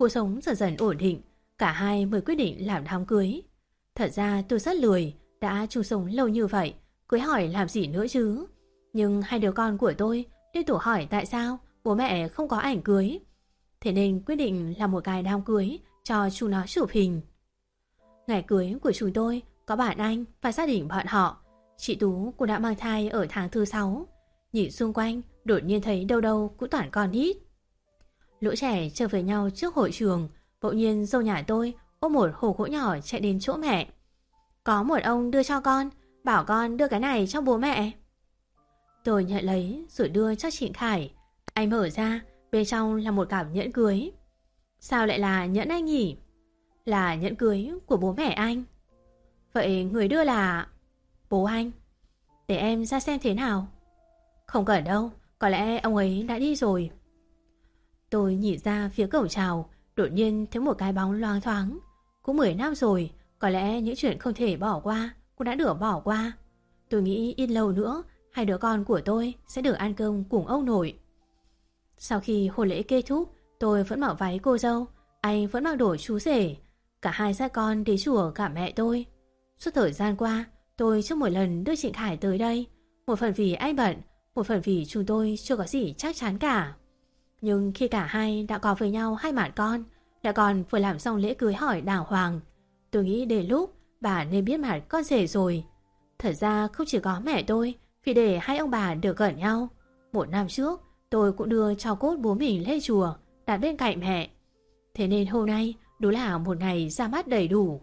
cuộc sống dần dần ổn định, cả hai mới quyết định làm đám cưới. Thật ra tôi rất lười, đã chung sống lâu như vậy, cưới hỏi làm gì nữa chứ. Nhưng hai đứa con của tôi liên tục hỏi tại sao bố mẹ không có ảnh cưới. Thế nên quyết định làm một cái đám cưới cho chúng nó chụp hình. Ngày cưới của chúng tôi có bạn anh và gia đình bọn họ. Chị Tú cũng đã mang thai ở tháng thứ 6. Nhìn xung quanh đột nhiên thấy đâu đâu cũng toàn con nít. Lũ trẻ chơi với nhau trước hội trường. Bỗng nhiên dâu nhà tôi ôm một hổ gỗ nhỏ chạy đến chỗ mẹ. Có một ông đưa cho con, bảo con đưa cái này cho bố mẹ. Tôi nhận lấy rồi đưa cho chị Khải. Anh mở ra, bên trong là một cặp nhẫn cưới. Sao lại là nhẫn anh nhỉ? Là nhẫn cưới của bố mẹ anh. Vậy người đưa là bố anh. Để em ra xem thế nào. Không cần đâu, có lẽ ông ấy đã đi rồi. Tôi nhìn ra phía cổng chào, đột nhiên thấy một cái bóng loáng thoáng. Cũng 10 năm rồi, có lẽ những chuyện không thể bỏ qua cũng đã được bỏ qua. Tôi nghĩ ít lâu nữa hai đứa con của tôi sẽ được ăn cơm cùng ông nội. Sau khi hôn lễ kết thúc, tôi vẫn mặc váy cô dâu, anh vẫn mặc đồ chú rể. Cả hai cha con đến chùa gặp mẹ tôi. Suốt thời gian qua, tôi chưa một lần đưa chị Khải tới đây. Một phần vì anh bận, một phần vì chúng tôi chưa có gì chắc chắn cả. Nhưng khi cả hai đã có với nhau hai mẹ con, lại còn vừa làm xong lễ cưới hỏi đàng hoàng, tôi nghĩ đến lúc bà nên biết mặt con rể rồi. Thật ra không chỉ có mẹ tôi vì để hai ông bà được gần nhau. Một năm trước, tôi cũng đưa tro cốt bố mình lên chùa, đặt bên cạnh mẹ. Thế nên hôm nay đúng là một ngày ra mắt đầy đủ.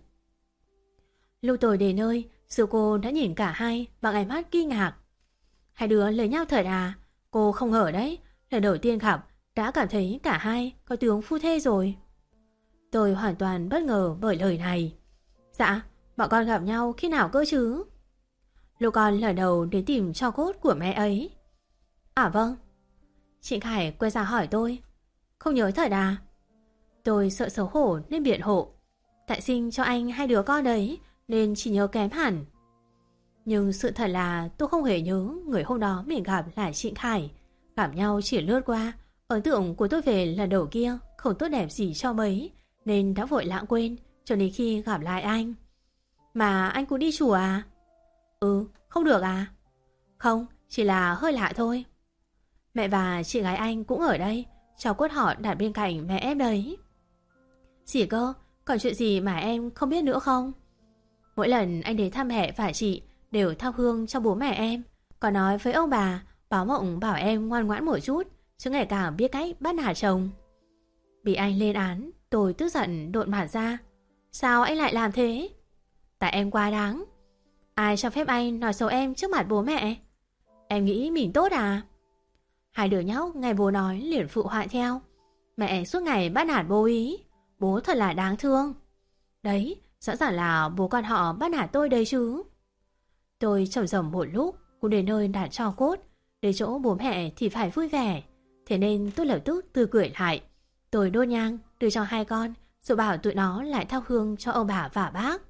Lúc tôi đến nơi, sư cô đã nhìn cả hai bằng ánh mắt kinh ngạc. Hai đứa lấy nhau thật à? Cô không ngờ đấy, lần đầu tiên gặp đã cảm thấy cả hai có tướng phu thê rồi. Tôi hoàn toàn bất ngờ bởi lời này. Dạ, bọn con gặp nhau khi nào cơ chứ? Lúc con lần đầu đến tìm tro cốt của mẹ ấy. À vâng. Chị Khải quay ra hỏi tôi. Không nhớ thật à? Tôi sợ xấu hổ nên biện hộ. Tại sinh cho anh hai đứa con đấy nên chỉ nhớ kém hẳn. Nhưng sự thật là tôi không hề nhớ người hôm đó mình gặp là chị Khải. Gặp nhau chỉ lướt qua. Ấn tượng của tôi về lần đầu kia không tốt đẹp gì cho mấy, nên đã vội lãng quên cho đến khi gặp lại anh. Mà anh cũng đi chùa à? Ừ, không được à? Không, chỉ là hơi lạ thôi. Mẹ và chị gái anh cũng ở đây, cháu cốt họ đặt bên cạnh mẹ em đấy. Gì cơ, còn chuyện gì mà em không biết nữa không? Mỗi lần anh đến thăm mẹ và chị đều thắp hương cho bố mẹ em, còn nói với ông bà, báo mộng bảo em ngoan ngoãn một chút, chứ ngày càng biết cách bắt nạt chồng. Bị anh lên án, tôi tức giận độn mặt ra. Sao anh lại làm thế? Tại em quá đáng. Ai cho phép anh nói xấu em trước mặt bố mẹ? Em nghĩ mình tốt à? Hai đứa nhóc ngày bố nói liền phụ họa theo. Mẹ suốt ngày bắt nạt bố ý. Bố thật là đáng thương. Đấy, rõ ràng là bố con họ bắt nạt tôi đấy chứ. Tôi trầm rầm một lúc cũng đến nơi đặt tro cốt. Đến chỗ bố mẹ thì phải vui vẻ. Thế nên tôi lập tức tươi cười lại. Tôi đốt nhang đưa cho hai con, rồi bảo tụi nó lại thắp hương cho ông bà và bác.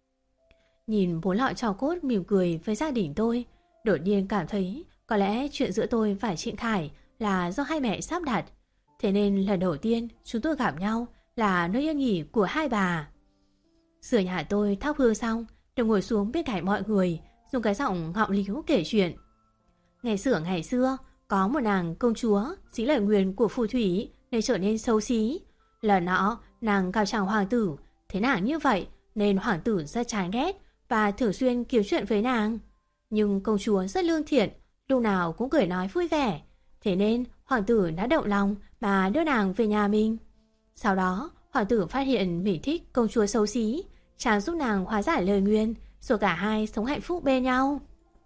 Nhìn bố lọ tro cốt mỉm cười với gia đình tôi, đột nhiên cảm thấy có lẽ chuyện giữa tôi và chị Khải là do hai mẹ sắp đặt. Thế nên lần đầu tiên chúng tôi gặp nhau là nơi yên nghỉ của hai bà. Sửa nhà tôi thắp hương xong, tôi ngồi xuống bên cạnh mọi người, dùng cái giọng ngọng líu kể chuyện. Ngày xưa, có một nàng công chúa dính lời nguyền của phù thủy nên trở nên xấu xí. Lần nọ, nàng gặp chàng hoàng tử, thấy nàng như vậy nên hoàng tử rất chán ghét và thường xuyên kiếm chuyện với nàng. Nhưng công chúa rất lương thiện, lúc nào cũng cười nói vui vẻ. Thế nên hoàng tử đã động lòng mà đưa nàng về nhà mình. Sau đó, hoàng tử phát hiện mình thích công chúa xấu xí, chàng giúp nàng hóa giải lời nguyền, rồi cả hai sống hạnh phúc bên nhau.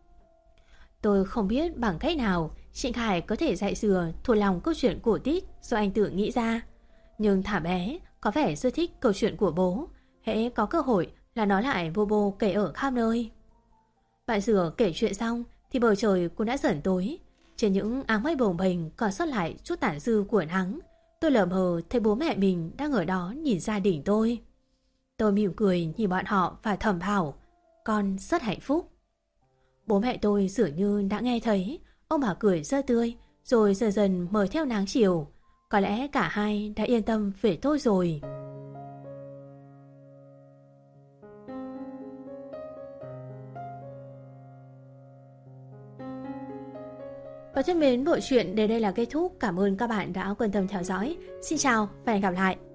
Tôi không biết bằng cách nào Trịnh Khải có thể dạy dừa thuộc lòng câu chuyện cổ tích do anh tự nghĩ ra. Nhưng thả bé có vẻ rất thích câu chuyện của bố, hễ có cơ hội là nó lại vô bô kể ở khắp nơi. Bạn dừa kể chuyện xong thì bầu trời cũng đã dần tối. Trên những áng mây bồng bềnh còn sót lại chút tản dư của nắng. Tôi lờ mờ thấy bố mẹ mình đang ở đó nhìn gia đình tôi. Tôi mỉm cười nhìn bọn họ và thầm bảo, con rất hạnh phúc. Bố mẹ tôi dường như đã nghe thấy, ông bà cười rất tươi, rồi dần dần mời theo nắng chiều. Có lẽ cả hai đã yên tâm về tôi rồi. Và thân mến, bộ truyện đến đây là kết thúc. Cảm ơn các bạn đã quan tâm theo dõi. Xin chào và hẹn gặp lại.